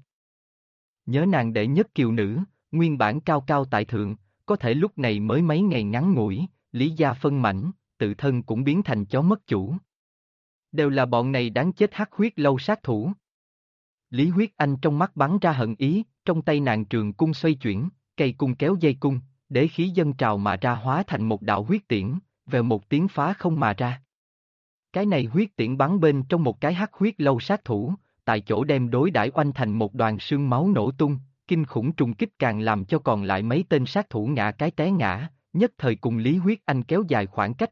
Nhớ nàng đệ nhất kiều nữ, nguyên bản cao cao tại thượng, có thể lúc này mới mấy ngày ngắn ngủi, Lý Gia phân mảnh, tự thân cũng biến thành chó mất chủ. Đều là bọn này đáng chết Hắc Huyết Lâu sát thủ. Lý Huyết Anh trong mắt bắn ra hận ý, trong tay nàng trường cung xoay chuyển, cây cung kéo dây cung, đế khí dâng trào mà ra hóa thành một đạo huyết tiễn, về một tiếng phá không mà ra. Cái này huyết tiễn bắn bên trong một cái Hắc Huyết Lâu sát thủ, tại chỗ đem đối đãi oanh thành một đoàn sương máu nổ tung, kinh khủng trùng kích càng làm cho còn lại mấy tên sát thủ ngã cái té ngã, nhất thời cùng Lý Huyết Anh kéo dài khoảng cách.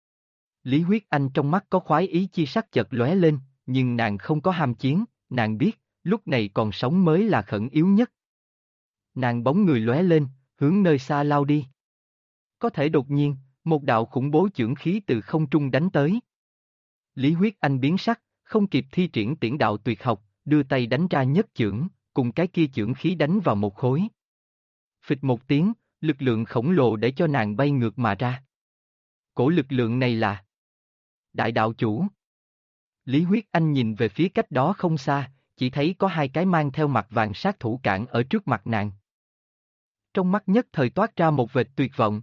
Lý Huyết Anh trong mắt có khoái ý chi sắc chợt lóe lên, nhưng nàng không có ham chiến, nàng biết, lúc này còn sống mới là khẩn yếu nhất. Nàng bóng người lóe lên, hướng nơi xa lao đi. Có thể đột nhiên, một đạo khủng bố chưởng khí từ không trung đánh tới. Lý Huyết Anh biến sắc, không kịp thi triển tiễn đạo tuyệt học, đưa tay đánh ra nhất chưởng, cùng cái kia chưởng khí đánh vào một khối. Phịch một tiếng, lực lượng khổng lồ để cho nàng bay ngược mà ra. Cổ lực lượng này là Đại đạo chủ. Lý Huyết Anh nhìn về phía cách đó không xa, chỉ thấy có hai cái mang theo mặt vàng sát thủ cản ở trước mặt nàng. Trong mắt nhất thời toát ra một vệt tuyệt vọng.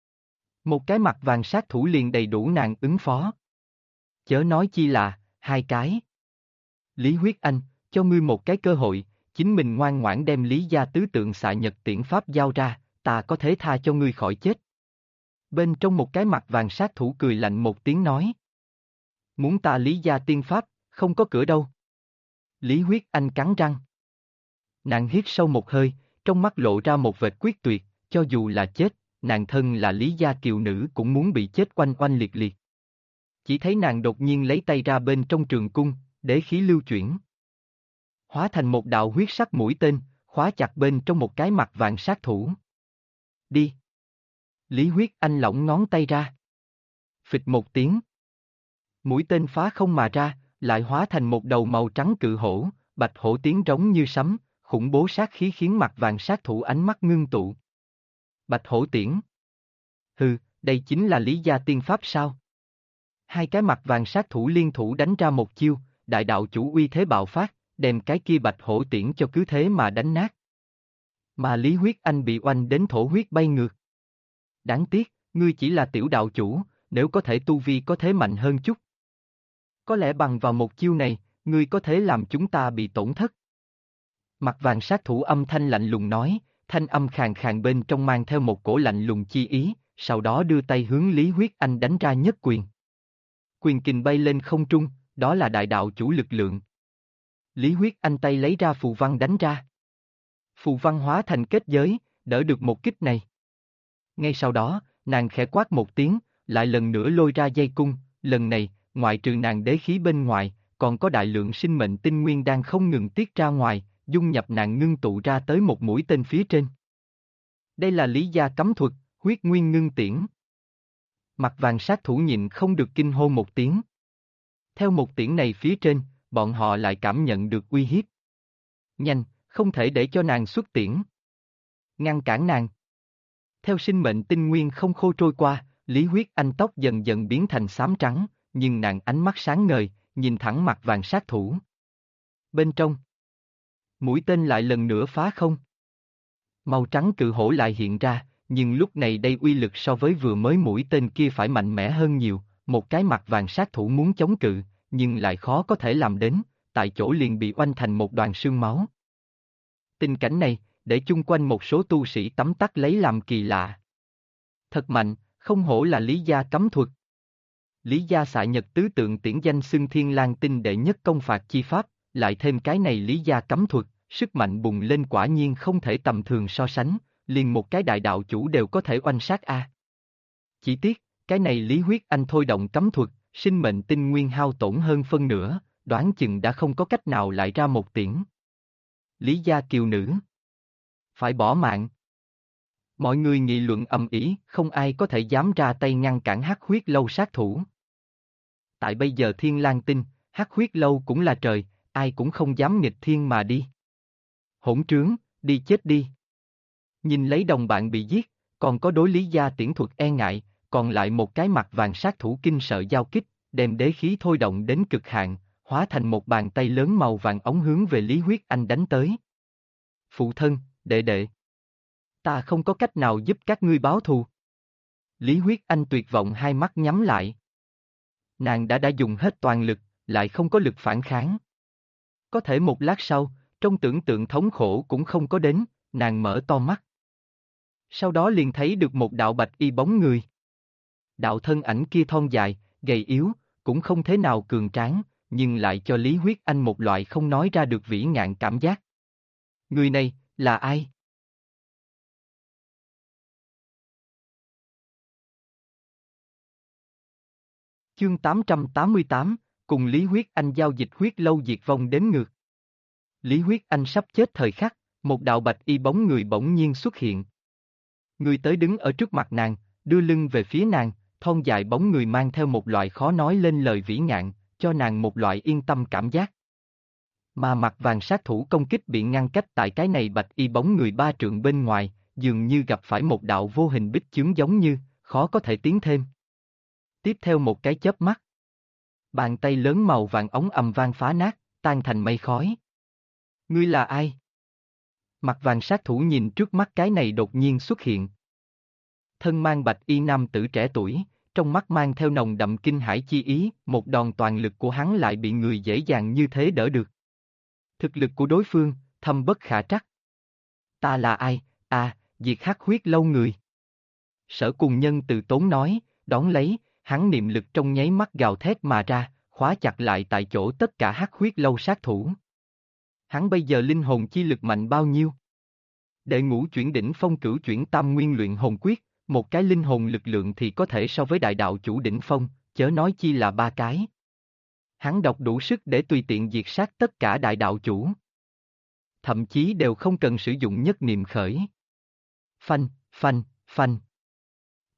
Một cái mặt vàng sát thủ liền đầy đủ nàng ứng phó. Chớ nói chi là, hai cái. Lý Huyết Anh, cho ngươi một cái cơ hội, chính mình ngoan ngoãn đem Lý Gia tứ tượng xạ nhật tiễn pháp giao ra, ta có thể tha cho ngươi khỏi chết. Bên trong một cái mặt vàng sát thủ cười lạnh một tiếng nói. Muốn ta Lý Gia tiên pháp, không có cửa đâu. Lý Huyết Anh cắn răng. Nàng hít sâu một hơi, trong mắt lộ ra một vệt quyết tuyệt, cho dù là chết, nàng thân là Lý Gia kiều nữ cũng muốn bị chết oanh oanh liệt liệt. Chỉ thấy nàng đột nhiên lấy tay ra bên trong trường cung, đế khí lưu chuyển. Hóa thành một đạo huyết sắc mũi tên, khóa chặt bên trong một cái mặt vàng sát thủ. Đi! Lý Huyết Anh lỏng ngón tay ra. Phịch một tiếng. Mũi tên phá không mà ra, lại hóa thành một đầu màu trắng cự hổ, bạch hổ tiếng trống như sấm, khủng bố sát khí khiến mặt vàng sát thủ ánh mắt ngưng tụ. Bạch hổ tiễn. Hừ, đây chính là Lý gia tiên pháp sao? Hai cái mặt vàng sát thủ liên thủ đánh ra một chiêu, đại đạo chủ uy thế bạo phát, đem cái kia bạch hổ tiễn cho cứ thế mà đánh nát. Mà Lý Huyết Anh bị oanh đến thổ huyết bay ngược. Đáng tiếc, ngươi chỉ là tiểu đạo chủ, nếu có thể tu vi có thế mạnh hơn chút. Có lẽ bằng vào một chiêu này, ngươi có thể làm chúng ta bị tổn thất. Mặt vàng sát thủ âm thanh lạnh lùng nói, thanh âm khàn khàn bên trong mang theo một cổ lạnh lùng chi ý, sau đó đưa tay hướng Lý Huyết Anh đánh ra nhất quyền. Quyền kình bay lên không trung, đó là đại đạo chủ lực lượng. Lý Huyết Anh tay lấy ra phù văn đánh ra. Phù văn hóa thành kết giới, đỡ được một kích này. Ngay sau đó, nàng khẽ quát một tiếng, lại lần nữa lôi ra dây cung, lần này, ngoại trừ nàng đế khí bên ngoài, còn có đại lượng sinh mệnh tinh nguyên đang không ngừng tiết ra ngoài, dung nhập nàng ngưng tụ ra tới một mũi tên phía trên. Đây là Lý gia cấm thuật, huyết nguyên ngưng tiễn. Mặt vàng sát thủ nhịn không được kinh hô một tiếng. Theo một tiễn này phía trên, bọn họ lại cảm nhận được uy hiếp. Nhanh, không thể để cho nàng xuất tiễn. Ngăn cản nàng. Theo sinh mệnh tinh nguyên không khô trôi qua, Lý Huyết Anh tóc dần dần biến thành xám trắng, nhưng nàng ánh mắt sáng ngời, nhìn thẳng mặt vàng sát thủ. Bên trong, mũi tên lại lần nữa phá không. Màu trắng cự hổ lại hiện ra, nhưng lúc này đây uy lực so với vừa mới mũi tên kia phải mạnh mẽ hơn nhiều, một cái mặt vàng sát thủ muốn chống cự, nhưng lại khó có thể làm đến, tại chỗ liền bị oanh thành một đoàn sương máu. Tình cảnh này, để chung quanh một số tu sĩ tấm tắc lấy làm kỳ lạ. Thật mạnh, không hổ là Lý gia cấm thuật. Lý gia xạ nhật tứ tượng tiễn danh xưng Thiên Lang tinh đệ nhất công phạt chi pháp, lại thêm cái này Lý gia cấm thuật, sức mạnh bùng lên quả nhiên không thể tầm thường so sánh, liền một cái đại đạo chủ đều có thể oanh sát a. Chỉ tiếc, cái này Lý Huyết Anh thôi động cấm thuật, sinh mệnh tinh nguyên hao tổn hơn phân nửa, đoán chừng đã không có cách nào lại ra một tiễn. Lý gia kiều nữ phải bỏ mạng. Mọi người nghị luận ầm ĩ, không ai có thể dám ra tay ngăn cản Hắc Huyết Lâu sát thủ. Tại bây giờ Thiên Lang tinh, Hắc Huyết Lâu cũng là trời, ai cũng không dám nghịch thiên mà đi. Hỗn trướng, đi chết đi. Nhìn lấy đồng bạn bị giết, còn có đối Lý gia tiễn thuật e ngại, còn lại một cái mặt vàng sát thủ kinh sợ giao kích, đem đế khí thôi động đến cực hạn, hóa thành một bàn tay lớn màu vàng ống hướng về Lý Huyết Anh đánh tới. Phụ thân, đệ đệ. Ta không có cách nào giúp các ngươi báo thù. Lý Huyết Anh tuyệt vọng hai mắt nhắm lại. Nàng đã dùng hết toàn lực, lại không có lực phản kháng. Có thể một lát sau, trong tưởng tượng thống khổ cũng không có đến, nàng mở to mắt. Sau đó liền thấy được một đạo bạch y bóng người. Đạo thân ảnh kia thon dài, gầy yếu, cũng không thế nào cường tráng, nhưng lại cho Lý Huyết Anh một loại không nói ra được vĩ ngạn cảm giác. Người này, là ai? Chương 888, cùng Lý Huyết Anh giao dịch huyết lâu diệt vong đếm ngược. Lý Huyết Anh sắp chết thời khắc, một đạo bạch y bóng người bỗng nhiên xuất hiện. Người tới đứng ở trước mặt nàng, đưa lưng về phía nàng, thon dài bóng người mang theo một loại khó nói lên lời vĩ ngạn, cho nàng một loại yên tâm cảm giác. Mà mặt vàng sát thủ công kích bị ngăn cách tại cái này bạch y bóng người 3 trượng bên ngoài, dường như gặp phải một đạo vô hình bích chướng giống như, khó có thể tiến thêm. Tiếp theo một cái chớp mắt. Bàn tay lớn màu vàng ống ầm vang phá nát, tan thành mây khói. Ngươi là ai? Mặt vàng sát thủ nhìn trước mắt cái này đột nhiên xuất hiện. Thân mang bạch y nam tử trẻ tuổi, trong mắt mang theo nồng đậm kinh hãi chi ý, một đòn toàn lực của hắn lại bị người dễ dàng như thế đỡ được. Thực lực của đối phương, thâm bất khả trắc. Ta là ai? Diệt Hắc Huyết Lâu người. Sở Cùng Nhân từ tốn nói, đón lấy, hắn niệm lực trong nháy mắt gào thét mà ra, khóa chặt lại tại chỗ tất cả Hắc Huyết Lâu sát thủ. Hắn bây giờ linh hồn chi lực mạnh bao nhiêu? Đệ ngũ chuyển đỉnh phong cửu chuyển tam nguyên luyện hồn quyết, một cái linh hồn lực lượng thì có thể so với đại đạo chủ đỉnh phong, chớ nói chi là 3 cái. Hắn độc đủ sức để tùy tiện diệt sát tất cả đại đạo chủ. Thậm chí đều không cần sử dụng nhất niệm khởi. Phanh, phanh, phanh.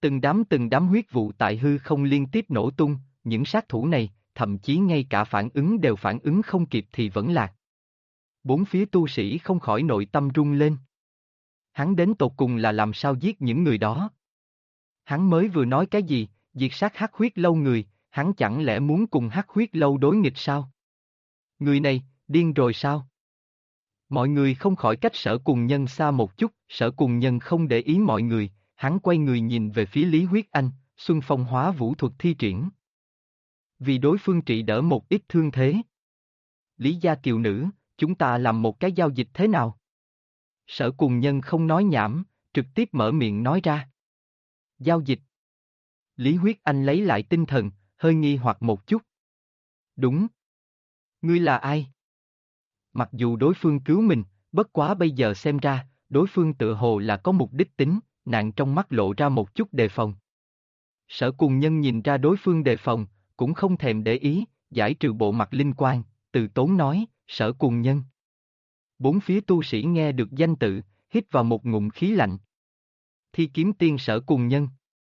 Từng đám huyết vụ tại hư không liên tiếp nổ tung, những sát thủ này, thậm chí ngay cả phản ứng đều phản ứng không kịp thì vẫn lạc. Bốn phía tu sĩ không khỏi nội tâm rung lên. Hắn đến tột cùng là làm sao giết những người đó? Hắn mới vừa nói cái gì, diệt sát hắc huyết lâu người, hắn chẳng lẽ muốn cùng hắc huyết lâu đối nghịch sao? Người này, điên rồi sao? Mọi người không khỏi cách Sở Cùng Nhân xa một chút, Sở Cùng Nhân không để ý mọi người, hắn quay người nhìn về phía Lý Huyết Anh, Xuân Phong hóa vũ thuật thi triển. Vì đối phương trị đỡ một ít thương thế. Lý gia kiều nữ, chúng ta làm một cái giao dịch thế nào? Sở Cùng Nhân không nói nhảm, trực tiếp mở miệng nói ra. Giao dịch. Lý Huyết Anh lấy lại tinh thần, hơi nghi hoặc một chút. Đúng. Ngươi là ai? Mặc dù đối phương cứu mình, bất quá bây giờ xem ra, đối phương tự hồ là có mục đích tính, nàng trong mắt lộ ra một chút đề phòng. Sở Cùng Nhân nhìn ra đối phương đề phòng, cũng không thèm để ý, giải trừ bộ mặt linh quan, từ tốn nói, Sở Cùng Nhân. Bốn phía tu sĩ nghe được danh tự, hít vào một ngụm khí lạnh. Thi kiếm tiên Sở Cùng Nhân.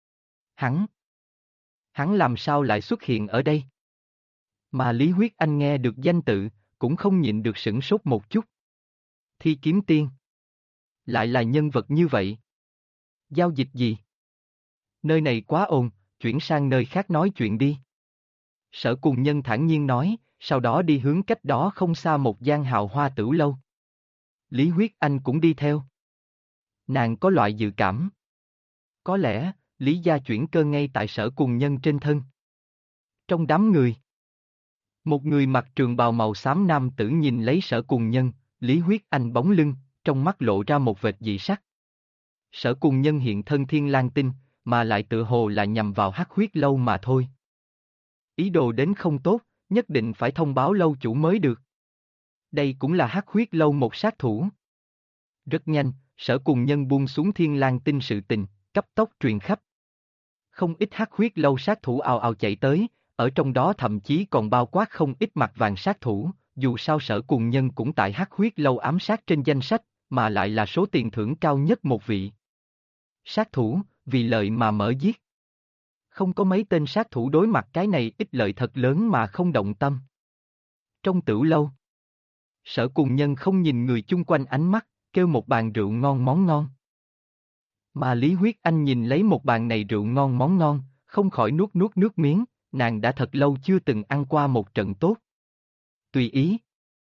Hắn làm sao lại xuất hiện ở đây? Mà Lý Huyết Anh nghe được danh tự, cũng không nhịn được sửng sốt một chút. Thi kiếm tiên. Lại là nhân vật như vậy. Giao dịch gì? Nơi này quá ồn, chuyển sang nơi khác nói chuyện đi. Sở Cùng Nhân thản nhiên nói, sau đó đi hướng cách đó không xa một gian hào hoa tửu lâu. Lý Huyết Anh cũng đi theo. Nàng có loại dự cảm. Có lẽ, Lý gia chuyển cơ ngay tại Sở Cùng Nhân trên thân. Trong đám người, một người mặc trường bào màu xám nam tử nhìn lấy Sở Cùng Nhân, Lý Huyết Anh bóng lưng, trong mắt lộ ra một vệt dị sắc. Sở Cùng Nhân hiện thân Thiên Lang Tinh, mà lại tự hồ là nhằm vào hắc huyết lâu mà thôi. Ý đồ đến không tốt, nhất định phải thông báo lâu chủ mới được. Đây cũng là hắc huyết lâu một sát thủ. Rất nhanh, Sở Cùng Nhân buông xuống Thiên Lang Tinh sự tình, cấp tốc truyền khắp. Không ít hắc huyết lâu sát thủ ào ào chạy tới, ở trong đó thậm chí còn bao quát không ít mặt vàng sát thủ, dù sao Sở Cùng Nhân cũng tại hắc huyết lâu ám sát trên danh sách, mà lại là số tiền thưởng cao nhất một vị. Sát thủ, vì lợi mà mở giết. Không có mấy tên sát thủ đối mặt cái này ít lợi thật lớn mà không động tâm. Trong tửu lâu, Sở Cùng Nhân không nhìn người chung quanh ánh mắt, kêu một bàn rượu ngon món ngon. Mà Lý Huyết Anh nhìn lấy một bàn này rượu ngon món ngon, không khỏi nuốt nuốt nước miếng, nàng đã thật lâu chưa từng ăn qua một trận tốt. Tùy ý.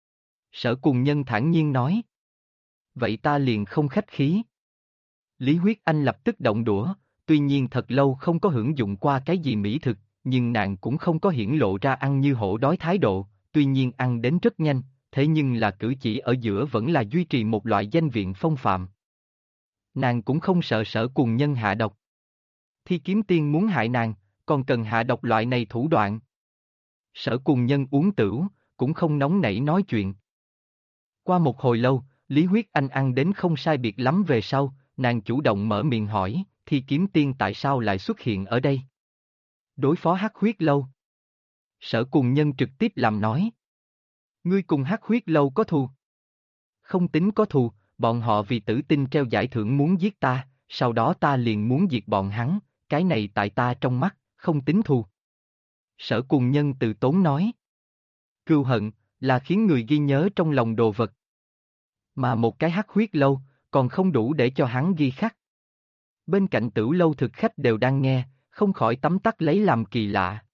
Sở Cùng Nhân thản nhiên nói. Vậy ta liền không khách khí. Lý Huyết Anh lập tức động đũa, tuy nhiên thật lâu không có hưởng dụng qua cái gì mỹ thực, nhưng nàng cũng không có hiển lộ ra ăn như hổ đói thái độ, tuy nhiên ăn đến rất nhanh, thế nhưng là cử chỉ ở giữa vẫn là duy trì một loại danh viện phong phạm. Nàng cũng không sợ Sở Cùng Nhân hạ độc. Thi kiếm tiên muốn hại nàng, còn cần hạ độc loại này thủ đoạn. Sở Cùng Nhân uống tửu, cũng không nóng nảy nói chuyện. Qua một hồi lâu, Lý Huyết Anh ăn đến không sai biệt lắm về sau, nàng chủ động mở miệng hỏi, Thi kiếm tiên tại sao lại xuất hiện ở đây? Đối phó hắc huyết lâu. Sở Cùng Nhân trực tiếp làm nói. Ngươi cùng hắc huyết lâu có thù? Không tính có thù, bọn họ vì tử tinh treo giải thưởng muốn giết ta, sau đó ta liền muốn diệt bọn hắn, cái này tại ta trong mắt, không tính thù. Sở Cùng Nhân từ tốn nói. Cừu hận, là khiến người ghi nhớ trong lòng đồ vật. Mà một cái hắc huyết lâu, còn không đủ để cho hắn ghi khắc. Bên cạnh tửu lâu thực khách đều đang nghe, không khỏi tấm tắc lấy làm kỳ lạ.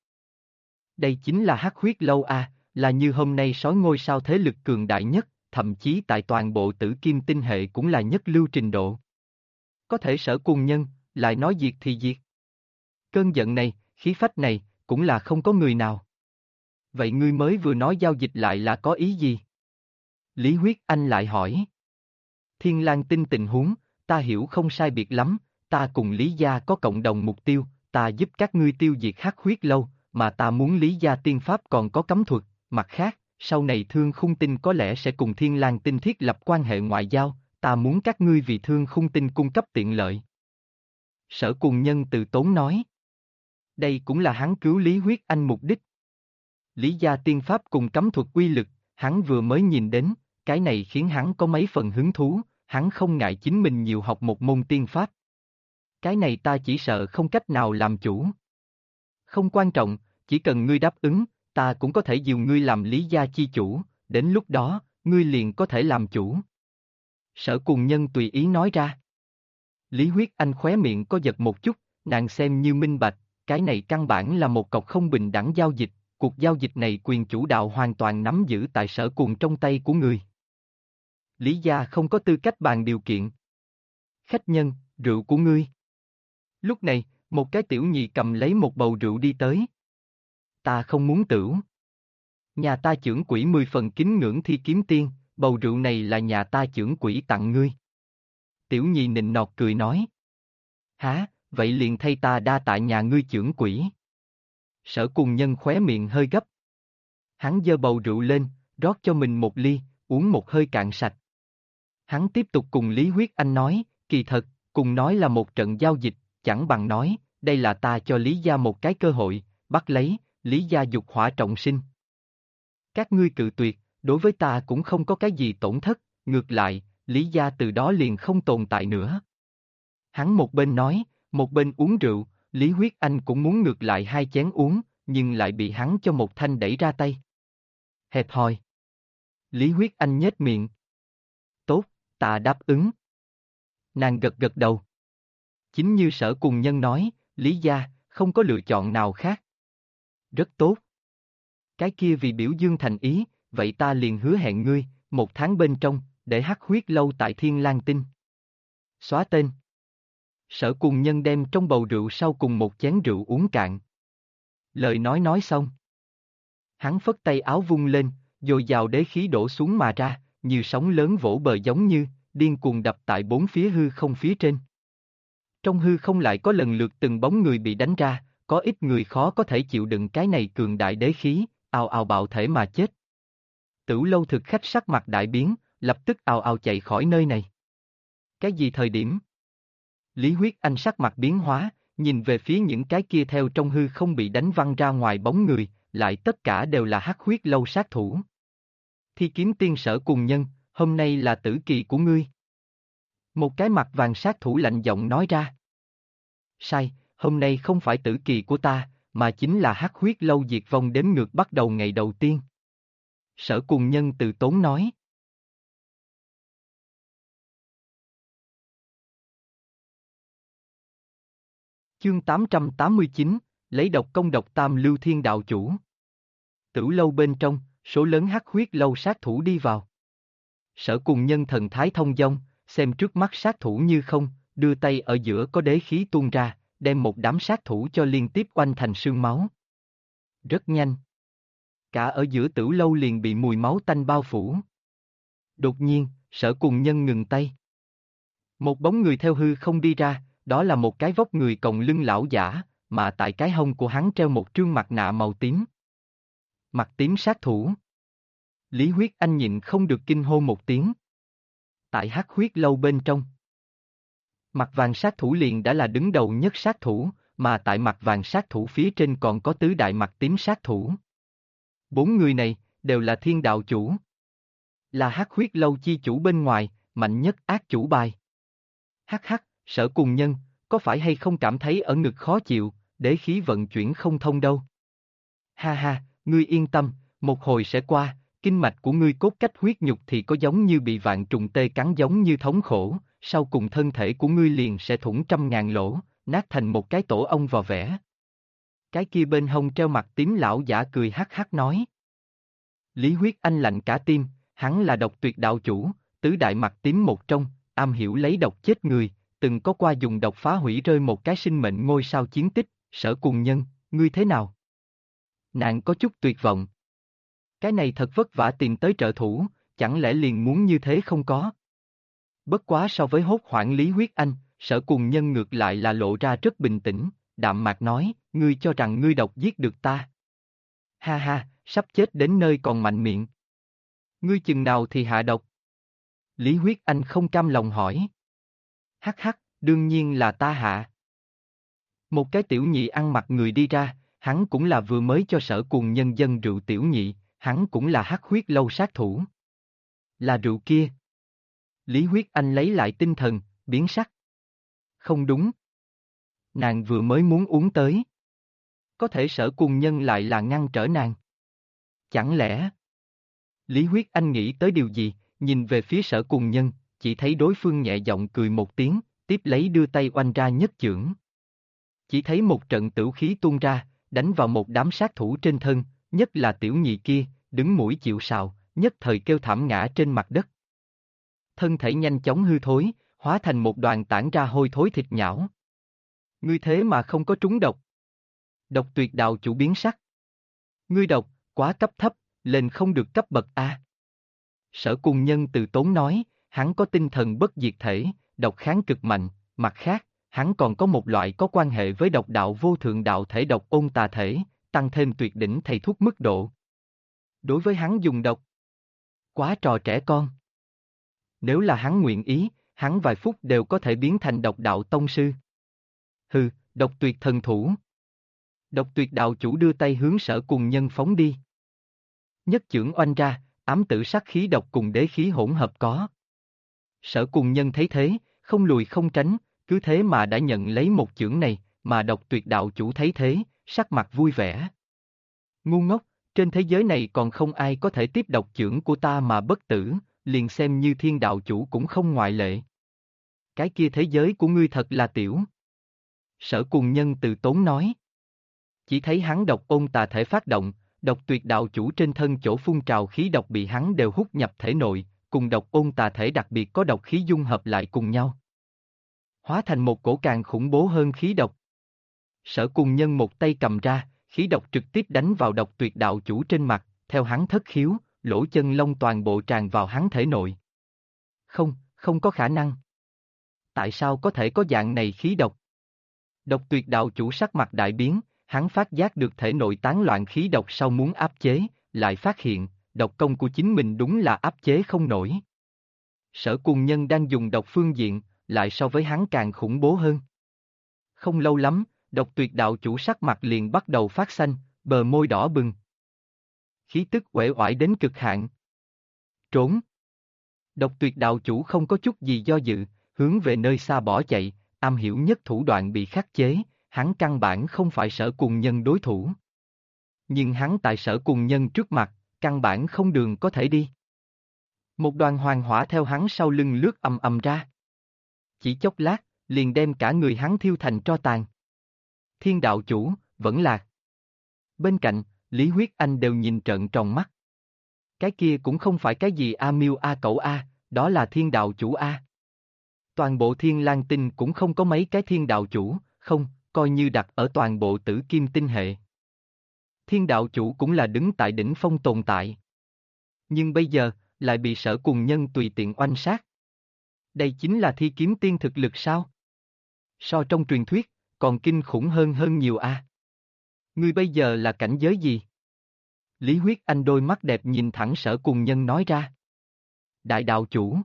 Đây chính là hắc huyết lâu à, là như hôm nay sói ngôi sao thế lực cường đại nhất, thậm chí tại toàn bộ tử kim tinh hệ cũng là nhất lưu trình độ. Có thể Sở Cùng Nhân, lại nói diệt thì diệt. Cơn giận này, khí phách này, cũng là không có người nào. Vậy ngươi mới vừa nói giao dịch lại là có ý gì? Lý Huyết Anh lại hỏi. Thiên Lang Tinh tình huống, ta hiểu không sai biệt lắm, ta cùng Lý gia có cộng đồng mục tiêu, ta giúp các ngươi tiêu diệt hắc huyết lâu, mà ta muốn Lý gia tiên pháp còn có cấm thuật, mặt khác, sau này Thương Khung Tinh có lẽ sẽ cùng Thiên Lang Tinh thiết lập quan hệ ngoại giao, ta muốn các ngươi vì Thương Khung Tinh cung cấp tiện lợi. Sở Cùng Nhân từ tốn nói. Đây cũng là hắn cứu Lý Huyết Anh mục đích. Lý gia tiên pháp cùng cấm thuật uy lực, hắn vừa mới nhìn đến, cái này khiến hắn có mấy phần hứng thú, hắn không ngại chính mình nhiều học một môn tiên pháp. Cái này ta chỉ sợ không cách nào làm chủ. Không quan trọng, chỉ cần ngươi đáp ứng, ta cũng có thể dìu ngươi làm Lý gia chi chủ, đến lúc đó, ngươi liền có thể làm chủ. Sở Cùng Nhân tùy ý nói ra. Lý Huyết Anh khóe miệng có giật một chút, nàng xem như minh bạch, cái này căn bản là một cọc không bình đẳng giao dịch, cuộc giao dịch này quyền chủ đạo hoàn toàn nắm giữ tại Sở Cùng trong tay của người. Lý gia không có tư cách bàn điều kiện. Khách nhân, rượu của ngươi. Lúc này, một cái tiểu nhị cầm lấy một bầu rượu đi tới. Ta không muốn tửu. Nhà ta chưởng quỹ 10 phần kính ngưỡng Thi Kiếm Tiên, bầu rượu này là nhà ta chưởng quỹ tặng ngươi. Tiểu nhị nịnh nọt cười nói. Hả, vậy liền thay ta đa tạ nhà ngươi chưởng quỹ. Sở Cùng Nhân khóe miệng hơi gấp. Hắn giơ bầu rượu lên, rót cho mình một ly, uống một hơi cạn sạch. Hắn tiếp tục cùng Lý Huyết Anh nói, kỳ thật, cùng nói là một trận giao dịch, chẳng bằng nói, đây là ta cho Lý gia một cái cơ hội, bắt lấy, Lý gia dục hỏa trọng sinh. Các ngươi cự tuyệt, đối với ta cũng không có cái gì tổn thất, ngược lại, Lý gia từ đó liền không tồn tại nữa. Hắn một bên nói, một bên uống rượu, Lý Huyết Anh cũng muốn ngược lại hai chén uống, nhưng lại bị hắn cho một thanh đẩy ra tay. Hẹp hòi. Lý Huyết Anh nhếch miệng. Tốt, ta đáp ứng. Nàng gật gật đầu. Chính như Sở Cùng Nhân nói, Lý gia, không có lựa chọn nào khác. Rất tốt. Cái kia vì biểu dương thành ý, vậy ta liền hứa hẹn ngươi, 1 tháng bên trong, để hắc huyết lâu tại Thiên Lang Tinh. Xóa tên. Sở Cùng Nhân đem trong bầu rượu sau cùng một chén rượu uống cạn. Lời nói xong. Hắn phất tay áo vung lên, dồi dào đế khí đổ xuống mà ra, như sóng lớn vỗ bờ giống như, điên cuồng đập tại bốn phía hư không phía trên. Trong hư không lại có lần lượt từng bóng người bị đánh ra, có ít người khó có thể chịu đựng cái này cường đại đế khí, ào ào bạo thể mà chết. Tửu lâu thực khách sắc mặt đại biến, lập tức ào ào chạy khỏi nơi này. Cái gì thời điểm? Lý Huyết Anh sắc mặt biến hóa, nhìn về phía những cái kia theo trong hư không bị đánh văng ra ngoài bóng người, lại tất cả đều là hắc huyết lâu sát thủ. Thi Kiếm Tiên Sở Cùng Nhân, hôm nay là tử kỳ của ngươi. Một cái mặt vàng sát thủ lạnh giọng nói ra. Sai, hôm nay không phải tử kỳ của ta, mà chính là hắc huyết lâu diệt vong đếm ngược bắt đầu ngày đầu tiên. Sở Cùng Nhân từ tốn nói. Chương 889, lấy độc công độc tam lưu thiên đạo chủ. Tửu lâu bên trong, số lớn hắc huyết lâu sát thủ đi vào. Sở Cùng Nhân thần thái thông dong, xem trước mắt sát thủ như không, đưa tay ở giữa có đế khí tuôn ra, đem một đám sát thủ cho liên tiếp oanh thành sương máu. Rất nhanh. Cả ở giữa Tửu lâu liền bị mùi máu tanh bao phủ. Đột nhiên, Sở Cùng Nhân ngừng tay. Một bóng người theo hư không đi ra, đó là một cái vóc người còng lưng lão giả, mà tại cái hông của hắn treo một trương mặt nạ màu tím. Mặt tím sát thủ. Lý Huyết Anh nhịn không được kinh hô một tiếng. Tại hắc huyết lâu bên trong. Mặt vàng sát thủ liền đã là đứng đầu nhất sát thủ, mà tại mặt vàng sát thủ phía trên còn có tứ đại mặt tím sát thủ. 4 người này, đều là thiên đạo chủ. Là hắc huyết lâu chi chủ bên ngoài, mạnh nhất ác chủ bài. Hắc hắc, Sở Cùng Nhân, có phải hay không cảm thấy ở ngực khó chịu, đế khí vận chuyển không thông đâu? Ha ha, ngươi yên tâm, một hồi sẽ qua, kinh mạch của ngươi cốt cách huyết nhục thì có giống như bị vạn trùng tê cắn giống như thống khổ, sau cùng thân thể của ngươi liền sẽ thủng 100.000 lỗ, nát thành một cái tổ ong vò vẽ. Cái kia bên hông treo mặt tím lão giả cười hắc hắc nói. Lý Huyết Anh lạnh cả tim, hắn là độc tuyệt đạo chủ, tứ đại mặt tím một trong, am hiểu lấy độc chết người, từng có qua dùng độc phá hủy rơi một cái sinh mệnh ngôi sao chiến tích. Sở Cùng Nhân, ngươi thế nào? Nàng có chút tuyệt vọng. Cái này thật vất vả tìm tới trợ thủ, chẳng lẽ liền muốn như thế không có? Bất quá so với hốt hoảng Lý Huyết Anh, Sở Cùng Nhân ngược lại là lộ ra rất bình tĩnh, đạm mạc nói, ngươi cho rằng ngươi độc giết được ta. Ha ha, sắp chết đến nơi còn mạnh miệng. Ngươi chừng nào thì hạ độc? Lý Huyết Anh không cam lòng hỏi. Hắc hắc, đương nhiên là ta hạ. Một cái tiểu nhị ăn mặc người đi ra, hắn cũng là vừa mới cho Sở Cùng Nhân dân rượu tiểu nhị, hắn cũng là hắc huyết lâu sát thủ. Là rượu kia. Lý Huyết Anh lấy lại tinh thần, biến sắc. Không đúng. Nàng vừa mới muốn uống tới. Có thể Sở Cùng Nhân lại là ngăn trở nàng. Chẳng lẽ... Lý Huyết Anh nghĩ tới điều gì, nhìn về phía Sở Cùng Nhân, chỉ thấy đối phương nhẹ giọng cười một tiếng, tiếp lấy đưa tay oanh ra nhất chưởng. Chỉ thấy một trận tửu khí tuôn ra, đánh vào một đám sát thủ trên thân, nhất là tiểu nhị kia, đứng mũi chịu sào, nhất thời kêu thảm ngã trên mặt đất. Thân thể nhanh chóng hư thối, hóa thành một đoàn tản ra hôi thối thịt nhão. Ngươi thế mà không có trúng độc. Độc Tuyệt đạo chủ biến sắc. Ngươi độc, quá cấp thấp, lên không được cấp bậc A. Sở Cùng Nhân từ tốn nói, hắn có tinh thần bất diệt thể, độc kháng cực mạnh, mặt khác, hắn còn có một loại có quan hệ với độc đạo vô thượng đạo thể độc ôn tà thể, tăng thêm tuyệt đỉnh thầy thuốc mức độ. Đối với hắn dùng độc, quá trò trẻ con. Nếu là hắn nguyện ý, hắn vài phút đều có thể biến thành độc đạo tông sư. Hừ, Độc Tuyệt thần thủ. Độc Tuyệt đạo chủ đưa tay hướng Sở Cùng Nhân phóng đi. Nhất chưởng oanh ra, ám tử sát khí độc cùng đế khí hỗn hợp có. Sở Cùng Nhân thấy thế, không lùi không tránh, cứ thế mà đã nhận lấy một chưởng này, mà Độc Tuyệt đạo chủ thấy thế, sắc mặt vui vẻ. Ngu ngốc, trên thế giới này còn không ai có thể tiếp độc chưởng của ta mà bất tử, liền xem như Thiên đạo chủ cũng không ngoại lệ. Cái kia thế giới của ngươi thật là tiểu. Sở Cùng Nhân từ tốn nói. Chỉ thấy hắn độc ôn tà thể phát động, Độc Tuyệt đạo chủ trên thân chỗ phun trào khí độc bị hắn đều hút nhập thể nội, cùng độc ôn tà thể đặc biệt có độc khí dung hợp lại cùng nhau. Hóa thành một cổ càng khủng bố hơn khí độc. Sở Cùng Nhân một tay cầm ra, khí độc trực tiếp đánh vào Độc Tuyệt đạo chủ trên mặt, theo hắn thất khiếu, lỗ chân lông toàn bộ tràn vào hắn thể nội. Không, không có khả năng. Tại sao có thể có dạng này khí độc? Độc Tuyệt đạo chủ sắc mặt đại biến, hắn phát giác được thể nội tán loạn khí độc sau muốn áp chế, lại phát hiện, độc công của chính mình đúng là áp chế không nổi. Sở Cùng Nhân đang dùng độc phương diện, lại so với hắn càng khủng bố hơn. Không lâu lắm, Độc Tuyệt đạo chủ sắc mặt liền bắt đầu phát xanh, bờ môi đỏ bừng. Khí tức uể oải đến cực hạn. Trốn. Độc Tuyệt đạo chủ không có chút gì do dự, hướng về nơi xa bỏ chạy, am hiểu nhất thủ đoạn bị khắc chế, hắn căn bản không phải Sở Cùng Nhân đối thủ. Nhưng hắn tại Sở Cùng Nhân trước mặt, căn bản không đường có thể đi. Một đoàn hoàng hỏa theo hắn sau lưng lướt ầm ầm ra. Chỉ chốc lát, liền đem cả người hắn thiêu thành tro tàn. Thiên đạo chủ, vẫn lạc. Bên cạnh, Lý Huyết Anh đều nhìn trợn tròn mắt. Cái kia cũng không phải cái gì A Miêu A Cẩu A, đó là thiên đạo chủ A. Toàn bộ Thiên Lang Tinh cũng không có mấy cái thiên đạo chủ, không, coi như đặt ở toàn bộ Tử Kim Tinh hệ. Thiên đạo chủ cũng là đứng tại đỉnh phong tồn tại. Nhưng bây giờ, lại bị Sở Cùng Nhân tùy tiện oanh sát. Đây chính là thi kiếm tiên thực lực sao? So trong truyền thuyết, còn kinh khủng hơn nhiều a. Ngươi bây giờ là cảnh giới gì? Lý Huyết Anh đôi mắt đẹp nhìn thẳng Sở Cùng Nhân nói ra. Đại đạo chủ.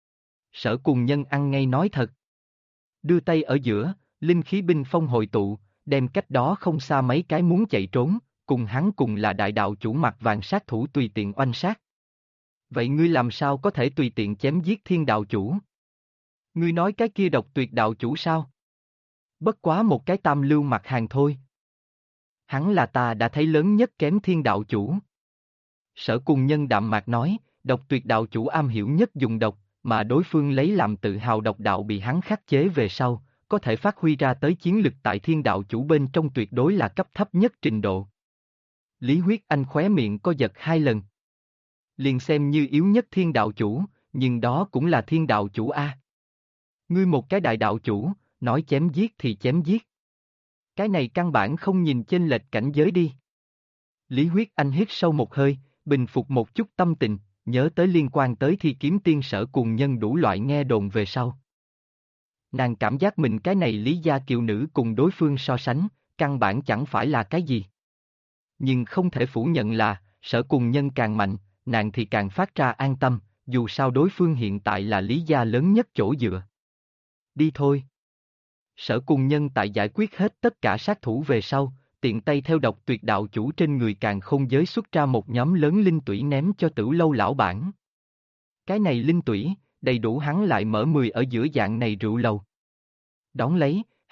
Sở Cùng Nhân ăn ngay nói thật. Đưa tay ở giữa, linh khí binh phong hội tụ, đem cách đó không xa mấy cái muốn chạy trốn, cùng hắn cùng là đại đạo chủ mặt vàng sát thủ tùy tiện oanh sát. Vậy ngươi làm sao có thể tùy tiện chém giết thiên đạo chủ? Ngươi nói cái kia Độc Tuyệt đạo chủ sao? Bất quá một cái tam lưu mặt hàng thôi. Hắn là ta đã thấy lớn nhất kém thiên đạo chủ. Sở Cùng Nhân đạm mạc nói, Độc Tuyệt đạo chủ am hiểu nhất dùng độc, mà đối phương lấy làm tự hào độc đạo bị hắn khắc chế về sau, có thể phát huy ra tới chiến lực tại thiên đạo chủ bên trong tuyệt đối là cấp thấp nhất trình độ. Lý Huyết Anh khóe miệng co giật 2 lần. Liền xem như yếu nhất thiên đạo chủ, nhưng đó cũng là thiên đạo chủ A. Ngươi một cái đại đạo chủ, nói chém giết thì chém giết. Cái này căn bản không nhìn chênh lệch cảnh giới đi. Lý Huyết Anh hít sâu một hơi, bình phục một chút tâm tình, nhớ tới liên quan tới thi kiếm tiên Sở Cùng Nhân đủ loại nghe đồn về sau. Nàng cảm giác mình cái này Lý gia kiều nữ cùng đối phương so sánh, căn bản chẳng phải là cái gì. Nhưng không thể phủ nhận là, Sở Cùng Nhân càng mạnh, nàng thì càng phát ra an tâm, dù sao đối phương hiện tại là Lý gia lớn nhất chỗ dựa. Đi thôi. Sở Cùng Nhân tại giải quyết hết tất cả sát thủ về sau, tiện tay theo Độc Tuyệt đạo chủ trên người Càn Khôn giới xuất ra một nhóm lớn linh tủy ném cho Tử Lâu lão bản. Cái này linh tủy, đầy đủ hắn lại mở 10 ở giữa dạng này rượu lầu. Đón lấy,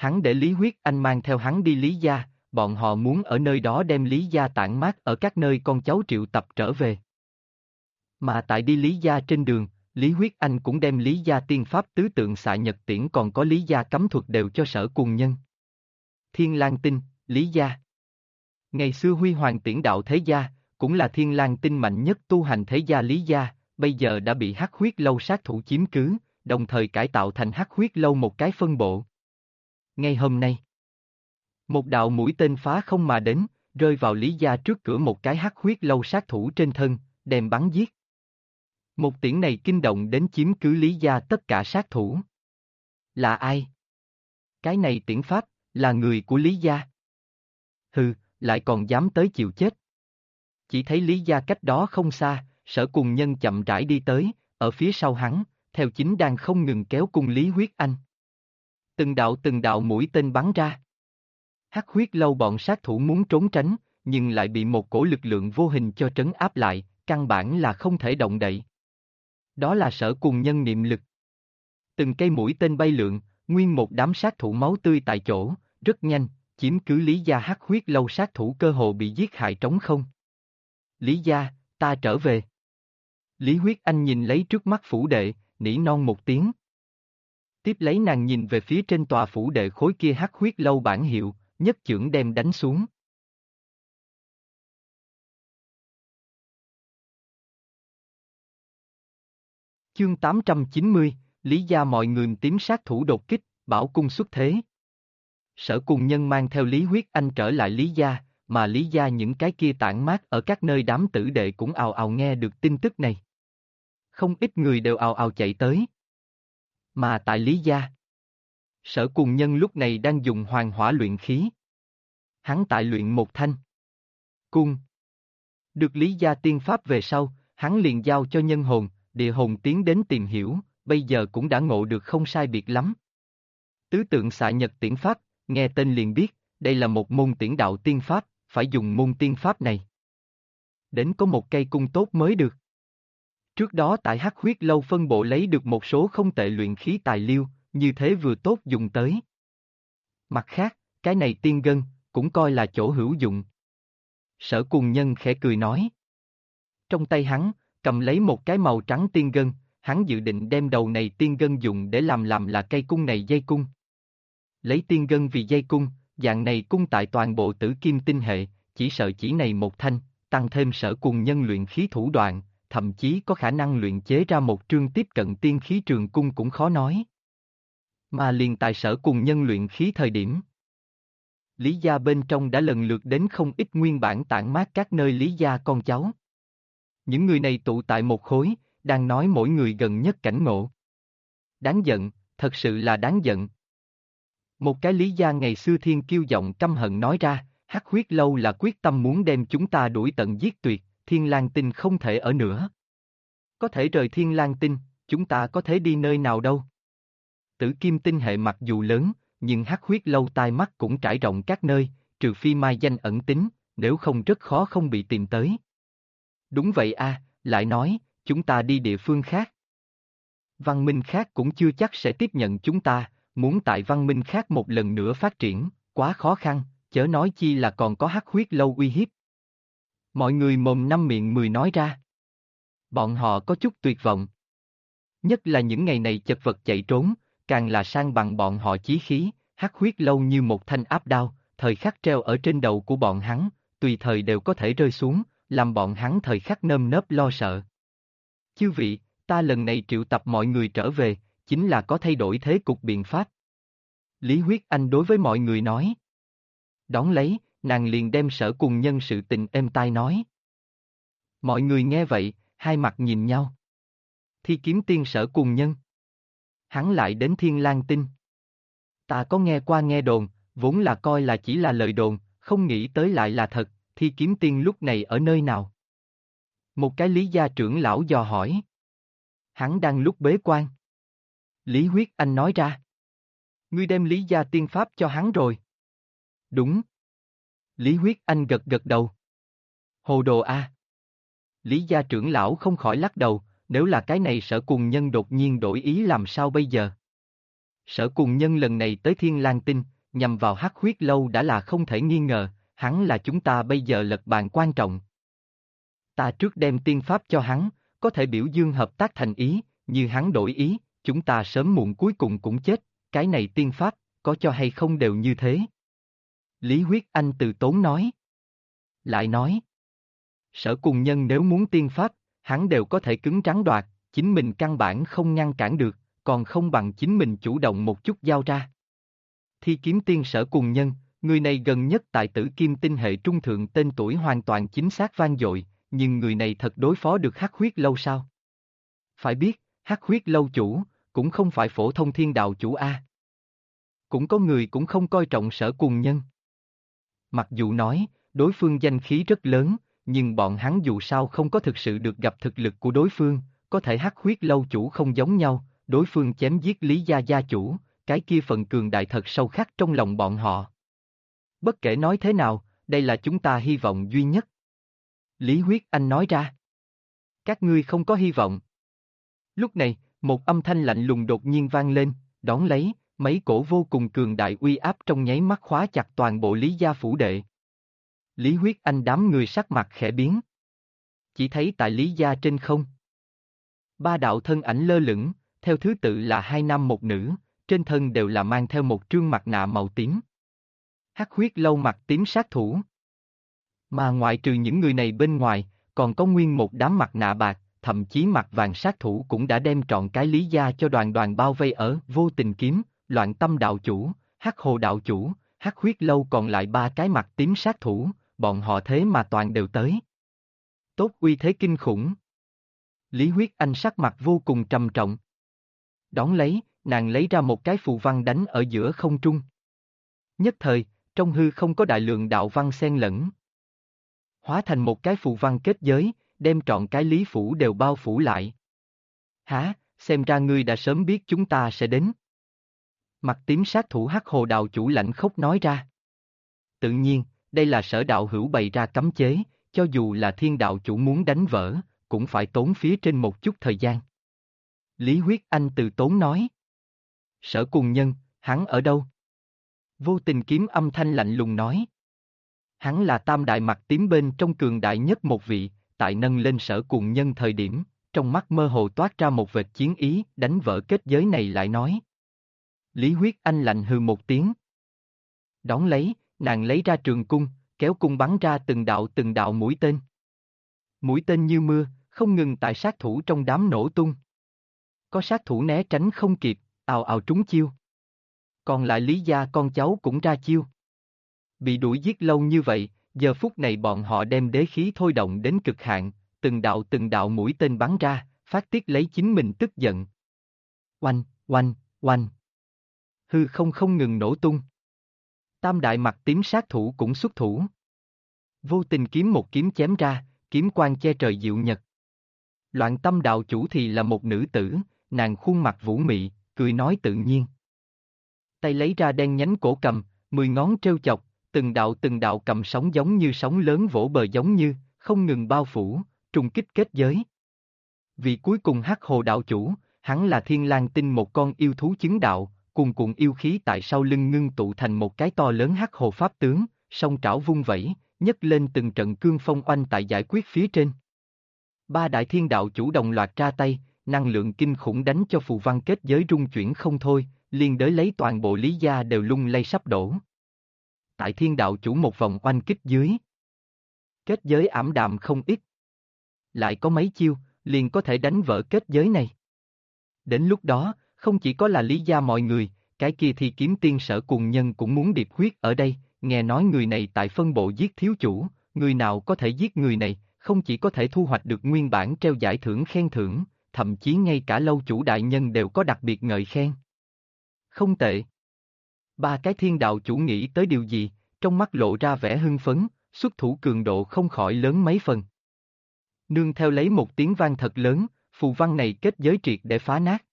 Hắn để Lý Huyết Anh mang theo hắn đi Lý gia, bọn họ muốn ở nơi đó đem Lý gia tản mát ở các nơi con cháu triệu tập trở về. Mà tại đi Lý gia trên đường, Lý Huyết Anh cũng đem Lý gia tiên pháp tứ tượng xạ nhật tiễn còn có Lý gia cấm thuật đều cho Sở Cùng Nhân. Thiên Lang Tinh, Lý gia. Ngày xưa huy hoàng tiễn đạo thế gia, cũng là Thiên Lang Tinh mạnh nhất tu hành thế gia Lý gia, bây giờ đã bị Hắc Huyết Lâu sát thủ chiếm cứ, đồng thời cải tạo thành Hắc Huyết Lâu một cái phân bộ. Ngay hôm nay, một đạo mũi tên phá không mà đến, rơi vào Lý gia trước cửa một cái Hắc Huyết Lâu sát thủ trên thân, đem bắn giết. Một tiễn này kinh động đến chiếm cứ Lý gia tất cả sát thủ. Là ai? Cái này tiễn pháp, là người của Lý gia. Hừ, lại còn dám tới chịu chết. Chỉ thấy Lý gia cách đó không xa, Sở Cùng Nhân chậm rãi đi tới, ở phía sau hắn, theo chính đang không ngừng kéo cung Lý Huyết Anh. Từng đạo mũi tên bắn ra. Hắc Huyết Lâu bọn sát thủ muốn trốn tránh, nhưng lại bị một cổ lực lượng vô hình cho trấn áp lại, căn bản là không thể động đậy. Đó là Sở Cùng Nhân niệm lực. Từng cây mũi tên bay lượn, nguyên một đám sát thủ máu tươi tại chỗ, rất nhanh, chiếm cứ Lý gia Hắc Huyết Lâu sát thủ cơ hồ bị giết hại trống không. Lý gia, ta trở về. Lý Huyết Anh nhìn lấy trước mắt phủ đệ, nỉ non một tiếng. Tiếp lấy nàng nhìn về phía trên tòa phủ đệ khối kia Hắc Huyết Lâu bản hiệu, nhất chưởng đem đánh xuống. Chương 890, Lý gia mọi người tím sát thủ đột kích, bảo cung xuất thế. Sở Cùng Nhân mang theo Lý Huyết Anh trở lại Lý gia, mà Lý gia những cái kia tản mát ở các nơi đám tử đệ cũng ào ào nghe được tin tức này. Không ít người đều ào ào chạy tới. Mà tại Lý gia, Sở Cùng Nhân lúc này đang dùng hoàng hỏa luyện khí. Hắn tại luyện một thanh cung. Được Lý gia tiên pháp về sau, hắn liền giao cho nhân hồn, địa hồn tiến đến tìm hiểu, bây giờ cũng đã ngộ được không sai biệt lắm. Tứ tượng xạ nhật tiễn pháp, nghe tên liền biết, đây là một môn tiễn đạo tiên pháp, phải dùng môn tiên pháp này. Đến có một cây cung tốt mới được. Trước đó tại Hắc Huyết Lâu phân bộ lấy được một số không tệ luyện khí tài liêu, như thế vừa tốt dùng tới. Mặt khác, cái này tiên gân, cũng coi là chỗ hữu dụng. Sở Cùng Nhân khẽ cười nói. Trong tay hắn, cầm lấy một cái màu trắng tiên gân, hắn dự định đem đầu này tiên gân dùng để làm là cây cung này dây cung. Lấy tiên gân vì dây cung, dạng này cung tại toàn bộ tử kim tinh hệ, chỉ sợ chỉ này một thanh, tăng thêm Sở Cùng Nhân luyện khí thủ đoạn, thậm chí có khả năng luyện chế ra một trương tiếp cận tiên khí trường cung cũng khó nói. Mà liền tại Sở Cùng Nhân luyện khí thời điểm, Lý gia bên trong đã lần lượt đến không ít nguyên bản tản mát các nơi Lý gia con cháu. Những người này tụ tại một khối, đang nói mỗi người gần nhất cảnh ngộ. Đáng giận, thật sự là đáng giận. Một cái Lý gia ngày xưa thiên kiêu giọng căm hận nói ra, Hắc Huyết Lâu là quyết tâm muốn đem chúng ta đuổi tận giết tuyệt, Thiên Lang Tinh không thể ở nữa. Có thể rời Thiên Lang Tinh, chúng ta có thể đi nơi nào đâu. Tử Kim Tinh hệ mặc dù lớn, nhưng Hắc Huyết Lâu tai mắt cũng trải rộng các nơi, trừ phi mai danh ẩn tính, nếu không rất khó không bị tìm tới. Đúng vậy a, lại nói, chúng ta đi địa phương khác. Văn minh khác cũng chưa chắc sẽ tiếp nhận chúng ta, muốn tại văn minh khác một lần nữa phát triển, quá khó khăn, chớ nói chi là còn có Hắc Huyết Lâu uy hiếp. Mọi người mồm năm miệng mười nói ra. Bọn họ có chút tuyệt vọng. Nhất là những ngày này chật vật chạy trốn, càng là sang bằng bọn họ chí khí, Hắc Huyết Lâu như một thanh áp đao, thời khắc treo ở trên đầu của bọn hắn, tùy thời đều có thể rơi xuống, làm bọn hắn thời khắc nơm nớp lo sợ. Chư vị, ta lần này triệu tập mọi người trở về, chính là có thay đổi thế cục biện pháp. Lý Huyết Anh đối với mọi người nói. Đón lấy, nàng liền đem Sở Cùng Nhân sự tình êm tai nói. Mọi người nghe vậy, hai mặt nhìn nhau. Thi kiếm tiên Sở Cùng Nhân. Hắn lại đến Thiên Lang Tinh. Ta có nghe qua nghe đồn, vốn là coi là chỉ là lời đồn, không nghĩ tới lại là thật, Thi kiếm tiên lúc này ở nơi nào? Một cái Lý gia trưởng lão dò hỏi. Hắn đang lúc bế quan. Lý Huyết Anh nói ra. Ngươi đem Lý gia tiên pháp cho hắn rồi. Đúng. Lý Huyết Anh gật gật đầu. Hồ đồ a. Lý gia trưởng lão không khỏi lắc đầu, nếu là cái này Sở Cùng Nhân đột nhiên đổi ý làm sao bây giờ? Sở Cùng Nhân lần này tới Thiên Lang Tinh, nhằm vào Hắc Huyết Lâu đã là không thể nghi ngờ, hắn là chúng ta bây giờ lật bàn quan trọng. Ta trước đem tiên pháp cho hắn, có thể biểu dương hợp tác thành ý, như hắn đổi ý, chúng ta sớm muộn cuối cùng cũng chết, cái này tiên pháp, có cho hay không đều như thế. Lý Huyết Anh từ tốn nói. Lại nói. Sở Cùng Nhân nếu muốn tiên pháp, hắn đều có thể cứng rắn đoạt, chính mình căn bản không ngăn cản được, còn không bằng chính mình chủ động một chút giao ra. Thi kiếm tiên Sở Cùng Nhân, người này gần nhất tại Tử Kim Tinh hệ trung thượng, tên tuổi hoàn toàn chính xác vang dội, nhưng người này thật đối phó được Hắc Huyết Lâu sao? Phải biết, Hắc Huyết Lâu chủ, cũng không phải phổ thông thiên đạo chủ A. Cũng có người cũng không coi trọng Sở Cùng Nhân. Mặc dù nói, đối phương danh khí rất lớn, nhưng bọn hắn dù sao không có thực sự được gặp thực lực của đối phương, có thể Hắc Huyết Lâu chủ không giống nhau, đối phương chém giết Lý Gia gia chủ, cái kia phần cường đại thật sâu khắc trong lòng bọn họ. Bất kể nói thế nào, đây là chúng ta hy vọng duy nhất. Lý Huyết Anh nói ra. Các ngươi không có hy vọng. Lúc này, một âm thanh lạnh lùng đột nhiên vang lên, đón lấy, mấy cổ vô cùng cường đại uy áp trong nháy mắt khóa chặt toàn bộ Lý Gia phủ đệ. Lý Huyết Anh đám người sắc mặt khẽ biến. Chỉ thấy tại Lý Gia trên không. Ba đạo thân ảnh lơ lửng, theo thứ tự là hai nam một nữ, trên thân đều là mang theo một trương mặt nạ màu tím. Hắc Huyết Lâu mặt tím sát thủ. Mà ngoại trừ những người này bên ngoài, còn có nguyên một đám mặt nạ bạc, thậm chí mặt vàng sát thủ cũng đã đem trọn cái Lý Gia cho đoàn đoàn bao vây ở Vô Tình Kiếm, Loạn Tâm đạo chủ, Hắc Hồ đạo chủ, Hắc Huyết Lâu còn lại ba cái mặt tím sát thủ, bọn họ thế mà toàn đều tới. Tốt uy thế kinh khủng. Lý Huyết Anh sắc mặt vô cùng trầm trọng. Đón lấy, nàng lấy ra một cái phù văn đánh ở giữa không trung. Nhất thời, trong hư không có đại lượng đạo văn xen lẫn. Hóa thành một cái phù văn kết giới, đem trọn cái Lý Phủ đều bao phủ lại. Hả, xem ra ngươi đã sớm biết chúng ta sẽ đến. Mặt tím sát thủ Hắc Hồ đạo chủ lạnh khốc nói ra. Tự nhiên, đây là Sở đạo hữu bày ra cấm chế, cho dù là Thiên đạo chủ muốn đánh vỡ, cũng phải tốn phía trên một chút thời gian. Lý Huyết Anh từ tốn nói. Sở Cùng Nhân, hắn ở đâu? Vô Tình Kiếm âm thanh lạnh lùng nói. Hắn là tam đại mặt tím bên trong cường đại nhất một vị, tại nâng lên Sở Cùng Nhân thời điểm, trong mắt mơ hồ toát ra một vệt chiến ý, đánh vỡ kết giới này lại nói. Lý Huyết Anh lạnh hừ một tiếng. Đón lấy, nàng lấy ra trường cung, kéo cung bắn ra từng đạo mũi tên. Mũi tên như mưa, không ngừng tại sát thủ trong đám nổ tung. Có sát thủ né tránh không kịp, ào ào trúng chiêu. Còn lại Lý Gia con cháu cũng ra chiêu. Bị đuổi giết lâu như vậy, giờ phút này bọn họ đem đế khí thôi động đến cực hạn, từng đạo mũi tên bắn ra, phát tiết lấy chính mình tức giận. Oanh, oanh, oanh. Hư không ngừng nổ tung. Tam đại mặt tím sát thủ cũng xuất thủ. Vô Tình Kiếm một kiếm chém ra, kiếm quang che trời diệu nhật. Loạn Tâm đạo chủ thì là một nữ tử, nàng khuôn mặt vũ mị, cười nói tự nhiên. Tay lấy ra đen nhánh cổ cầm, 10 ngón trêu chọc, từng đạo cầm sóng giống như sóng lớn vỗ bờ giống như, không ngừng bao phủ, trùng kích kết giới. Vì cuối cùng Hắc Hồ đạo chủ, hắn là Thiên Lang Tinh một con yêu thú chứng đạo, cuồn cuộn yêu khí tại sau lưng ngưng tụ thành một cái to lớn Hắc Hồ pháp tướng, song trảo vung vẩy, nhấc lên từng trận cương phong oanh tại giải quyết phía trên. Ba đại thiên đạo chủ đồng loạt ra tay, năng lượng kinh khủng đánh cho phù văn kết giới rung chuyển không thôi, liên đới lấy toàn bộ Lý Gia đều lung lay sắp đổ. Tại thiên đạo chủ một vòng oanh kích dưới. Kết giới ảm đạm không ít. Lại có mấy chiêu, liền có thể đánh vỡ kết giới này. Đến lúc đó, không chỉ có là Lý Gia mọi người, cái kia thì kiếm tiên Sở Cùng Nhân cũng muốn điệp huyết ở đây, nghe nói người này tại phân bộ giết thiếu chủ, người nào có thể giết người này, không chỉ có thể thu hoạch được nguyên bản treo giải thưởng khen thưởng, thậm chí ngay cả lâu chủ đại nhân đều có đặc biệt ngợi khen. Không tệ. Ba cái thiên đạo chủ nghĩ tới điều gì, trong mắt lộ ra vẻ hưng phấn, xuất thủ cường độ không khỏi lớn mấy phần. Nương theo lấy một tiếng vang thật lớn, phù văn này kết giới triệt để phá nát.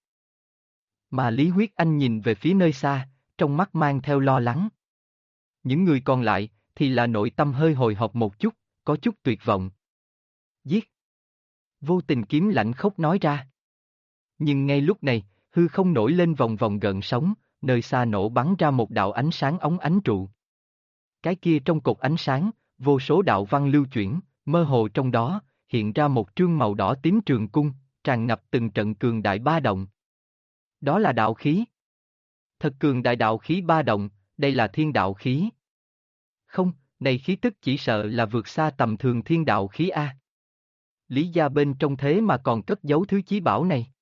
Mà Lý Huyết Anh nhìn về phía nơi xa, trong mắt mang theo lo lắng. Những người còn lại, thì là nội tâm hơi hồi hộp một chút, có chút tuyệt vọng. Giết! Vô Tình Kiếm lạnh khốc nói ra. Nhưng ngay lúc này, hư không nổi lên vòng vòng gợn sóng, nơi xa nổ bắn ra một đạo ánh sáng óng ánh trụ. Cái kia trong cột ánh sáng, vô số đạo văn lưu chuyển, mơ hồ trong đó, hiện ra một trương màu đỏ tím trường cung, tràn ngập từng trận cường đại ba động. Đó là đạo khí. Thật cường đại đạo khí ba động, đây là thiên đạo khí. Không, này khí tức chỉ sợ là vượt xa tầm thường thiên đạo khí A. Lý gia bên trong thế mà còn cất giấu thứ chí bảo này.